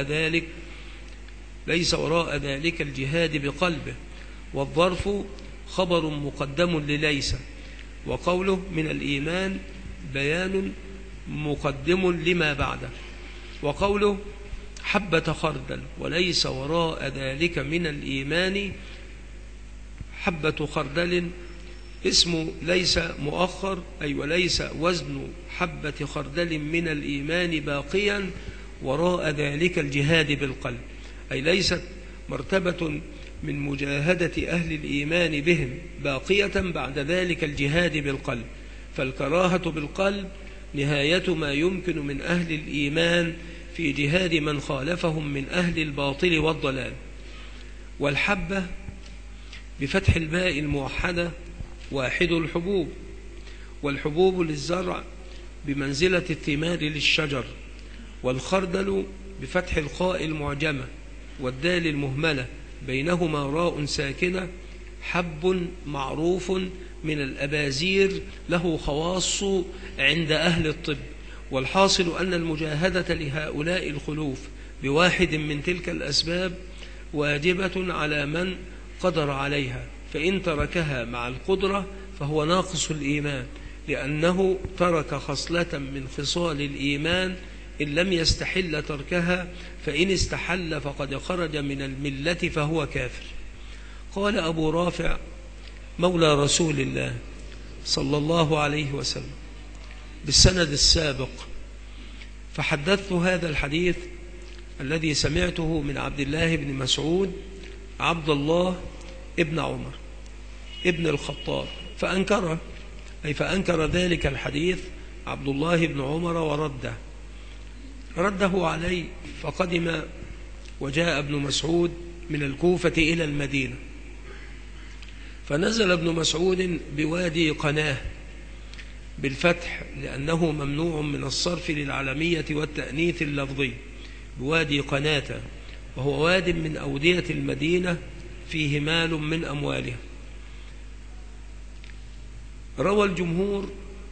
ذلك الجهاد بقلبه. والظرف خبر مقدم لليس، وقوله من الإيمان بيان مقدم لما بعده. وقوله حبة خردل وليس وراء ذلك من الإيمان، حبة خردل اسم ليس مؤخر، أي وليس وزن حبة خردل من الإيمان باقيا وراء ذلك الجهاد بالقلب، أي ليست مرتبة من مجاهدة أهل الإيمان بهم باقية بعد ذلك الجهاد بالقلب، فالكراهة بالقلب نهاية ما يمكن من أهل الإيمان في جهاد من خالفهم من أهل الباطل والضلال. والحبة بفتح الباء الموحدة واحد الحبوب، والحبوب للزرع بمنزلة الثمار للشجر، والخردل بفتح الخاء المعجمة والدال المهملة بينهما راء ساكنة، حب معروف من الأبازير له خواص عند أهل الطب. والحاصل أن المجاهدة لهؤلاء الخلوف بواحد من تلك الأسباب واجبة على من قدر عليها، فإن تركها مع القدرة فهو ناقص الإيمان، لأنه ترك خصلة من خصال الإيمان إن لم يستحل تركها، فإن استحل فقد خرج من الملة فهو كافر. قال أبو رافع مولى رسول الله صلى الله عليه وسلم بالسند السابق: فحدثت هذا الحديث الذي سمعته من عبد الله بن مسعود عبد الله ابن عمر ابن الخطاب فأنكره، أي فأنكر ذلك الحديث عبد الله بن عمر رده عليه، فقدم وجاء ابن مسعود من الكوفة إلى المدينة، فنزل ابن مسعود بوادي قناه بالفتح لأنه ممنوع من الصرف للعلمية والتأنيث اللفظي، بوادي قناة، وهو واد من أودية المدينة فيه مال من أموالها. روى الجمهور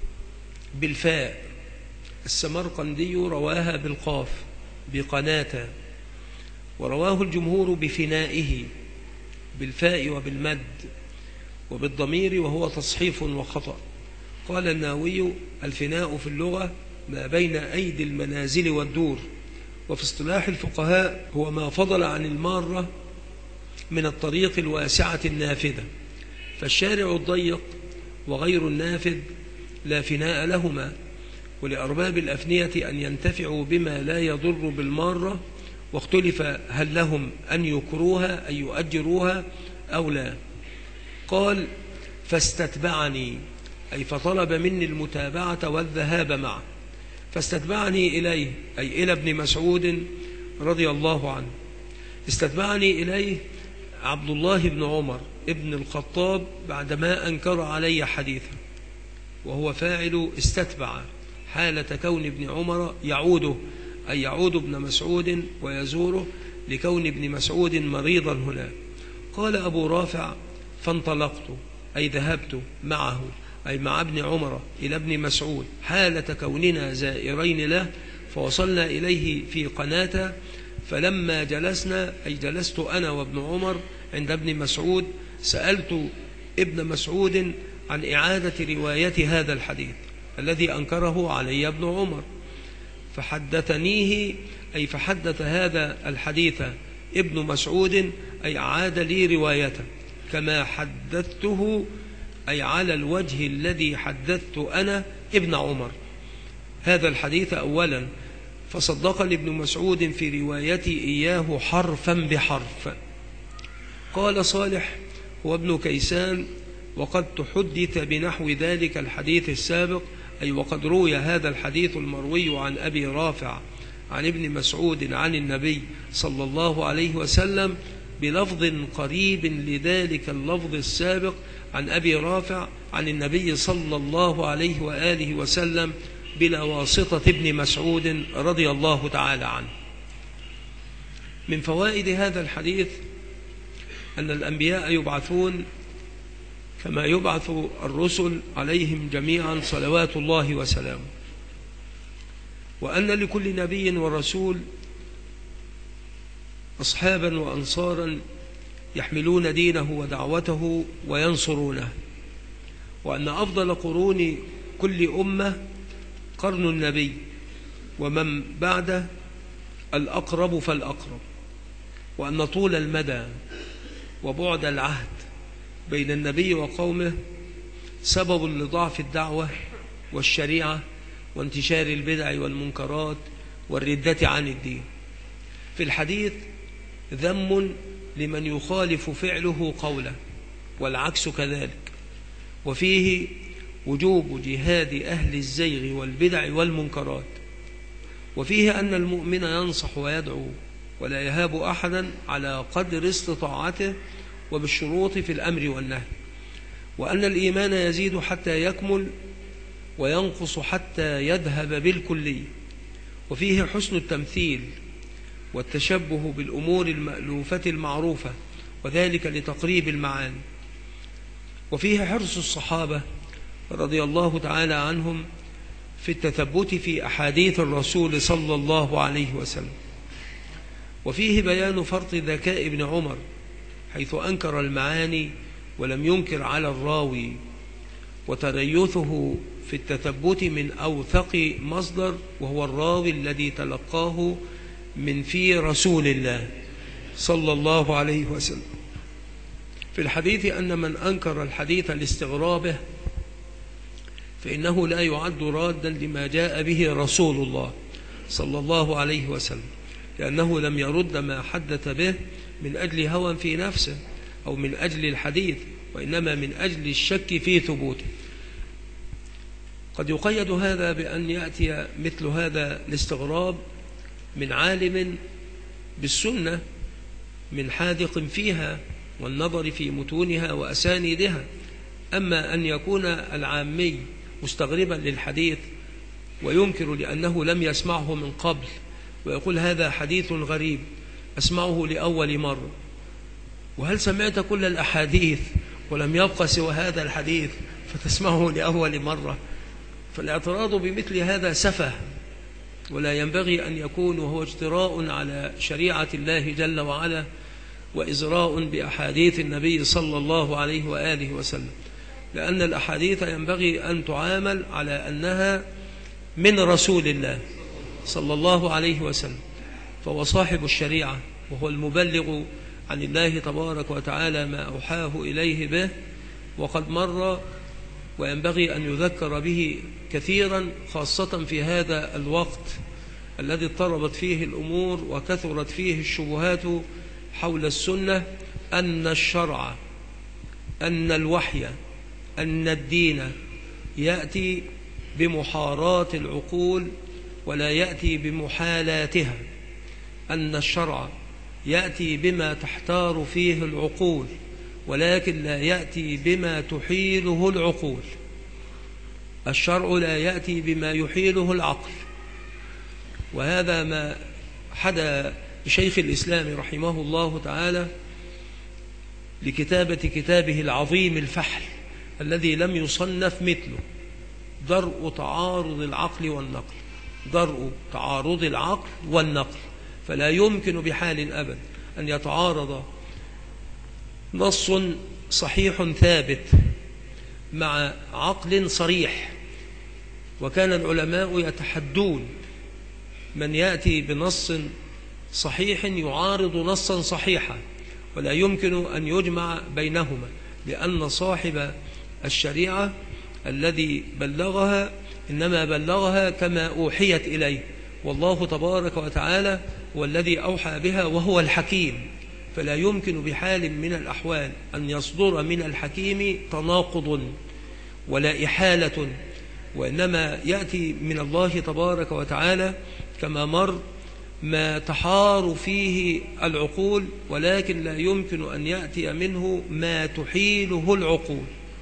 بالفاء، السمرقندي رواها بالقاف بقناة، ورواه الجمهور بفنائه بالفاء وبالمد وبالضمير وهو تصحيف وخطأ. قال الناوي: الفناء في اللغة ما بين أيدي المنازل والدور، وفي اصطلاح الفقهاء هو ما فضل عن المارة من الطريق الواسعة النافذة، فالشارع الضيق وغير النافذ لا فناء لهما، ولأرباب الأفنية أن ينتفعوا بما لا يضر بالمارة، واختلف هل لهم أن يكروها أن يؤجروها أو لا. قال: فاستتبعني، أي فطلب مني المتابعة والذهاب معه، فاستتبعني إليه أي إلى ابن مسعود رضي الله عنه. استتبعني إليه عبد الله بن عمر ابن الخطاب بعدما أنكر علي حديثا، وهو فاعل استتبع حالة كون ابن عمر يعوده، أي يعود ابن مسعود ويزوره لكون ابن مسعود مريضا هنا. قال أبو رافع: فانطلقت، أي ذهبت معه، أي مع ابن عمر إلى ابن مسعود حالة كوننا زائرين له، فوصلنا إليه في قناة، فلما جلسنا، أي جلست أنا وابن عمر عند ابن مسعود، سألت ابن مسعود عن إعادة رواية هذا الحديث الذي أنكره علي ابن عمر، فحدثنيه، أي فحدث هذا الحديث ابن مسعود، أي أعاد لي روايته كما حدثته، أي على الوجه الذي حدثت أنا ابن عمر هذا الحديث أولا، فصدقني ابن مسعود في روايتي إياه حرفا بحرف. قال صالح هو ابن كيسان: وقد تحدث بنحو ذلك الحديث السابق، أي وقد روي هذا الحديث المروي عن أبي رافع عن ابن مسعود عن النبي صلى الله عليه وسلم بلفظ قريب لذلك اللفظ السابق عن أبي رافع عن النبي صلى الله عليه وآله وسلم بلا واسطة ابن مسعود رضي الله تعالى عنه. من فوائد هذا الحديث أن الأنبياء يبعثون كما يبعث الرسل عليهم جميعا صلوات الله وسلامه، وأن لكل نبي ورسول أصحابا وأنصارا يحملون دينه ودعوته وينصرونه، وأن أفضل قرون كل أمة قرن النبي ومن بعده الأقرب فالأقرب، وأن طول المدى وبعد العهد بين النبي وقومه سبب لضعف الدعوة والشريعة وانتشار البدع والمنكرات والردة عن الدين. في الحديث ذم لمن يخالف فعله قوله والعكس كذلك، وفيه وجوب جهاد أهل الزيغ والبدع والمنكرات، وفيه أن المؤمن ينصح ويدعو ولا يهاب أحدا على قدر استطاعته وبالشروط في الأمر والنهي، وأن الإيمان يزيد حتى يكمل وينقص حتى يذهب بالكلي، وفيه حسن التمثيل والتشبه بالأمور المألوفة المعروفة وذلك لتقريب المعاني، وفيه حرص الصحابة رضي الله تعالى عنهم في التثبت في أحاديث الرسول صلى الله عليه وسلم، وفيه بيان فرط ذكاء ابن عمر حيث أنكر المعاني ولم ينكر على الراوي، وتريثه في التثبت من أوثق مصدر وهو الراوي الذي تلقاه من في رسول الله صلى الله عليه وسلم. في الحديث أن من أنكر الحديث لاستغرابه فإنه لا يعد رادا لما جاء به رسول الله صلى الله عليه وسلم، لأنه لم يرد ما حدث به من أجل هوى في نفسه أو من أجل الحديث، وإنما من أجل الشك في ثبوته. قد يقيد هذا بأن يأتي مثل هذا الاستغراب من عالم بالسنة من حاذق فيها والنظر في متونها وأسانيدها، أما أن يكون العامي مستغربا للحديث وينكر لأنه لم يسمعه من قبل ويقول هذا حديث غريب أسمعه لأول مرة، وهل سمعت كل الأحاديث ولم يبقى سوى هذا الحديث فتسمعه لأول مرة؟ فالاعتراض بمثل هذا سفه ولا ينبغي أن يكون، وهو اجتراء على شريعة الله جل وعلا وإزراء بأحاديث النبي صلى الله عليه وآله وسلم، لأن الأحاديث ينبغي أن تعامل على أنها من رسول الله صلى الله عليه وسلم، فهو صاحب الشريعة وهو المبلغ عن الله تبارك وتعالى ما أوحاه إليه به، وقد مر وينبغي أن يذكر به كثيرا خاصة في هذا الوقت الذي اضطربت فيه الأمور وكثرت فيه الشبهات حول السنة، أن الشرع أن الوحي أن الدين يأتي بمحاراة العقول ولا يأتي بمحالاتها، أن الشرع يأتي بما تحتار فيه العقول ولكن لا يأتي بما تحيله العقول. الشرع لا يأتي بما يحيله العقل، وهذا ما حدث بشيخ الإسلام رحمه الله تعالى لكتابة كتابه العظيم الفحل الذي لم يصنف مثله، درء تعارض العقل والنقل، درء تعارض العقل والنقل، فلا يمكن بحال أبدا أن يتعارض نص صحيح ثابت مع عقل صريح، وكان العلماء يتحدون من يأتي بنص صحيح يعارض نصا صحيحا، ولا يمكن أن يجمع بينهما، لأن صاحب الشريعة الذي بلغها إنما بلغها كما أوحيت إليه، والله تبارك وتعالى هو الذي أوحى بها وهو الحكيم، فلا يمكن بحال من الأحوال أن يصدر من الحكيم تناقض ولا إحالة، وإنما يأتي من الله تبارك وتعالى كما مر ما تحار فيه العقول، ولكن لا يمكن أن يأتي منه ما تحيله العقول.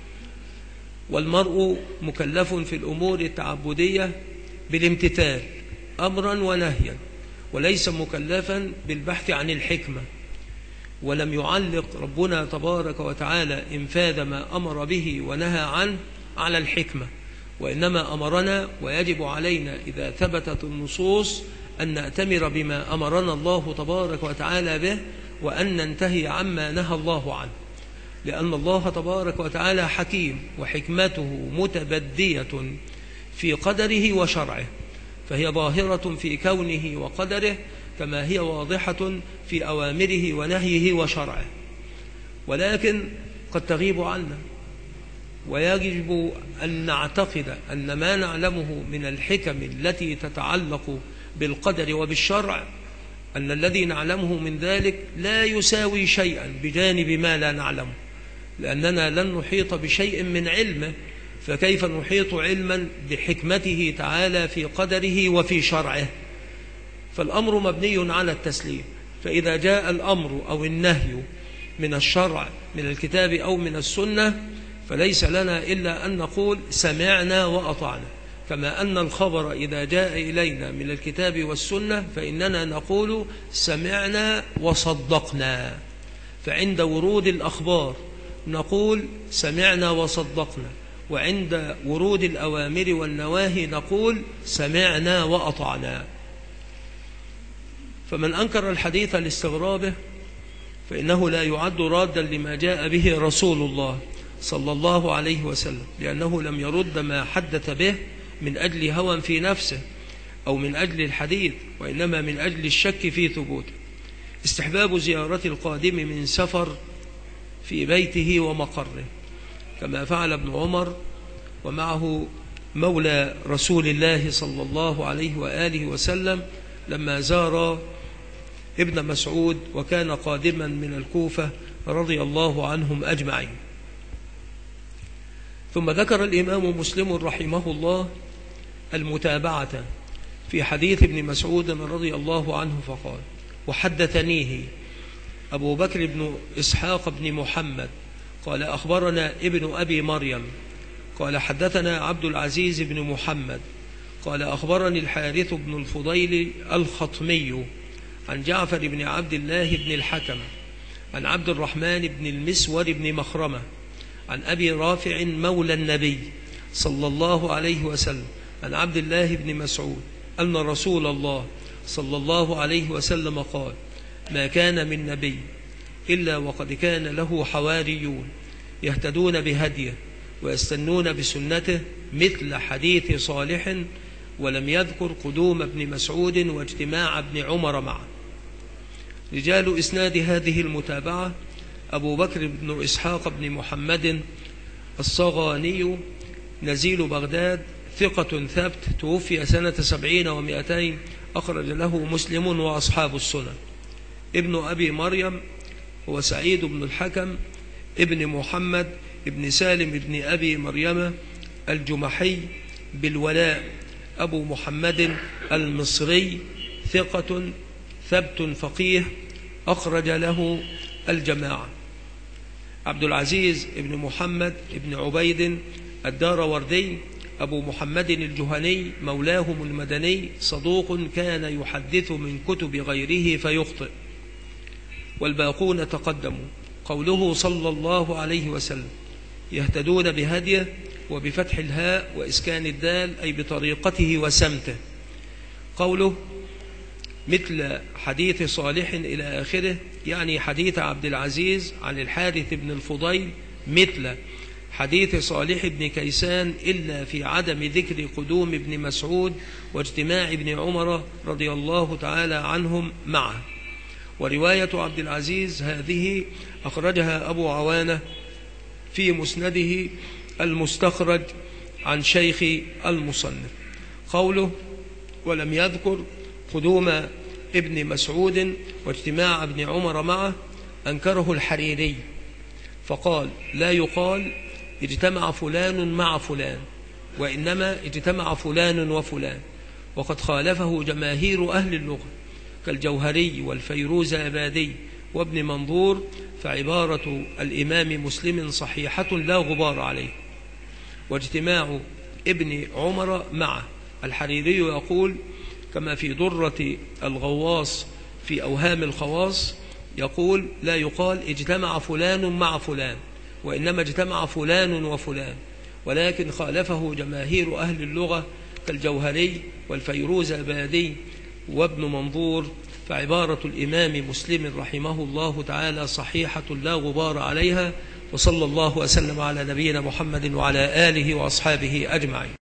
والمرء مكلف في الأمور التعبدية بالامتثال أمرا ونهيا، وليس مكلفا بالبحث عن الحكمة، ولم يعلق ربنا تبارك وتعالى إنفاذ ما أمر به ونهى عنه على الحكمة، وإنما أمرنا ويجب علينا إذا ثبتت النصوص أن نأتمر بما أمرنا الله تبارك وتعالى به، وأن ننتهي عما نهى الله عنه، لأن الله تبارك وتعالى حكيم وحكمته متبدية في قدره وشرعه، فهي ظاهرة في كونه وقدره كما هي واضحة في أوامره ونهيه وشرعه، ولكن قد تغيب عنا، ويجب أن نعتقد أن ما نعلمه من الحكم التي تتعلق بالقدر وبالشرع، أن الذي نعلمه من ذلك لا يساوي شيئا بجانب ما لا نعلمه، لأننا لن نحيط بشيء من علمه، فكيف نحيط علما بحكمته تعالى في قدره وفي شرعه؟ فالأمر مبني على التسليم. فإذا جاء الأمر أو النهي من الشرع من الكتاب أو من السنة فليس لنا إلا أن نقول سمعنا وأطعنا، كما أن الخبر إذا جاء إلينا من الكتاب والسنة فإننا نقول سمعنا وصدقنا. فعند ورود الأخبار نقول سمعنا وصدقنا، وعند ورود الأوامر والنواهي نقول سمعنا وأطعنا. فمن أنكر الحديث لاستغرابه فإنه لا يعد رادا لما جاء به رسول الله صلى الله عليه وسلم، لأنه لم يرد ما حدث به من أجل هوى في نفسه أو من أجل الحديث، وإنما من أجل الشك في ثبوته. استحباب زيارة القادم من سفر في بيته ومقره، كما فعل ابن عمر ومعه مولى رسول الله صلى الله عليه وآله وسلم لما زار ابن مسعود وكان قادما من الكوفة رضي الله عنهم أجمعين. ثم ذكر الإمام مسلم رحمه الله المتابعة في حديث ابن مسعود رضي الله عنه فقال: وحدثنيه أبو بكر بن إسحاق بن محمد قال أخبرنا ابن أبي مريم قال حدثنا عبد العزيز بن محمد قال أخبرني الحارث بن الفضيل الخطمي عن جعفر بن عبد الله بن الحكم عن عبد الرحمن بن المسور بن مخرمة عن أبي رافع مولى النبي صلى الله عليه وسلم عن عبد الله بن مسعود أن رسول الله صلى الله عليه وسلم قال: ما كان من نبي إلا وقد كان له حواريون يهتدون بهديه ويستنون بسنته مثل حديث صالح، ولم يذكر قدوم ابن مسعود واجتماع ابن عمر معه. رجال إسناد هذه المتابعة: أبو بكر بن إسحاق بن محمد الصغاني نزيل بغداد، ثقة ثبت، توفي سنة 70 و200، أخرج له مسلم وأصحاب السنن. ابن أبي مريم هو سعيد بن الحكم ابن محمد ابن سالم ابن أبي مريم الجمحي بالولاء أبو محمد المصري، ثقة ثبت فقيه، أخرج له الجماعة. عبد العزيز ابن محمد ابن عبيد الداروردي أبو محمد الجهني مولاهم المدني، صدوق كان يحدث من كتب غيره فيخطئ، والباقون تقدموا. قوله صلى الله عليه وسلم يهتدون بهديه وبفتح الهاء وإسكان الدال أي بطريقته وسمته. قوله مثل حديث صالح إلى آخره يعني حديث عبد العزيز عن الحارث بن الفضيل مثل حديث صالح بن كيسان إلا في عدم ذكر قدوم ابن مسعود واجتماع ابن عمر رضي الله تعالى عنهم معه. ورواية عبد العزيز هذه أخرجها أبو عوانة في مسنده المستخرج عن شيخ المصنف. قوله ولم يذكر قدوم ابن مسعود واجتماع ابن عمر معه أنكره الحريري فقال: لا يقال اجتمع فلان مع فلان، وإنما اجتمع فلان وفلان، وقد خالفه جماهير أهل اللغة كالجوهري والفيروز أبادي وابن منظور، فعبارة الإمام مسلم صحيحة لا غبار عليه. واجتماع ابن عمر معه، الحريري يقول كما في درة الغواص في أوهام الخواص يقول: لا يقال اجتمع فلان مع فلان، وإنما اجتمع فلان وفلان، ولكن خالفه جماهير أهل اللغة كالجوهري والفيروز أبادي وابن منظور، فعبارة الإمام مسلم رحمه الله تعالى صحيحة لا غبار عليها. وصلى الله وسلم على نبينا محمد وعلى آله وأصحابه أجمعين.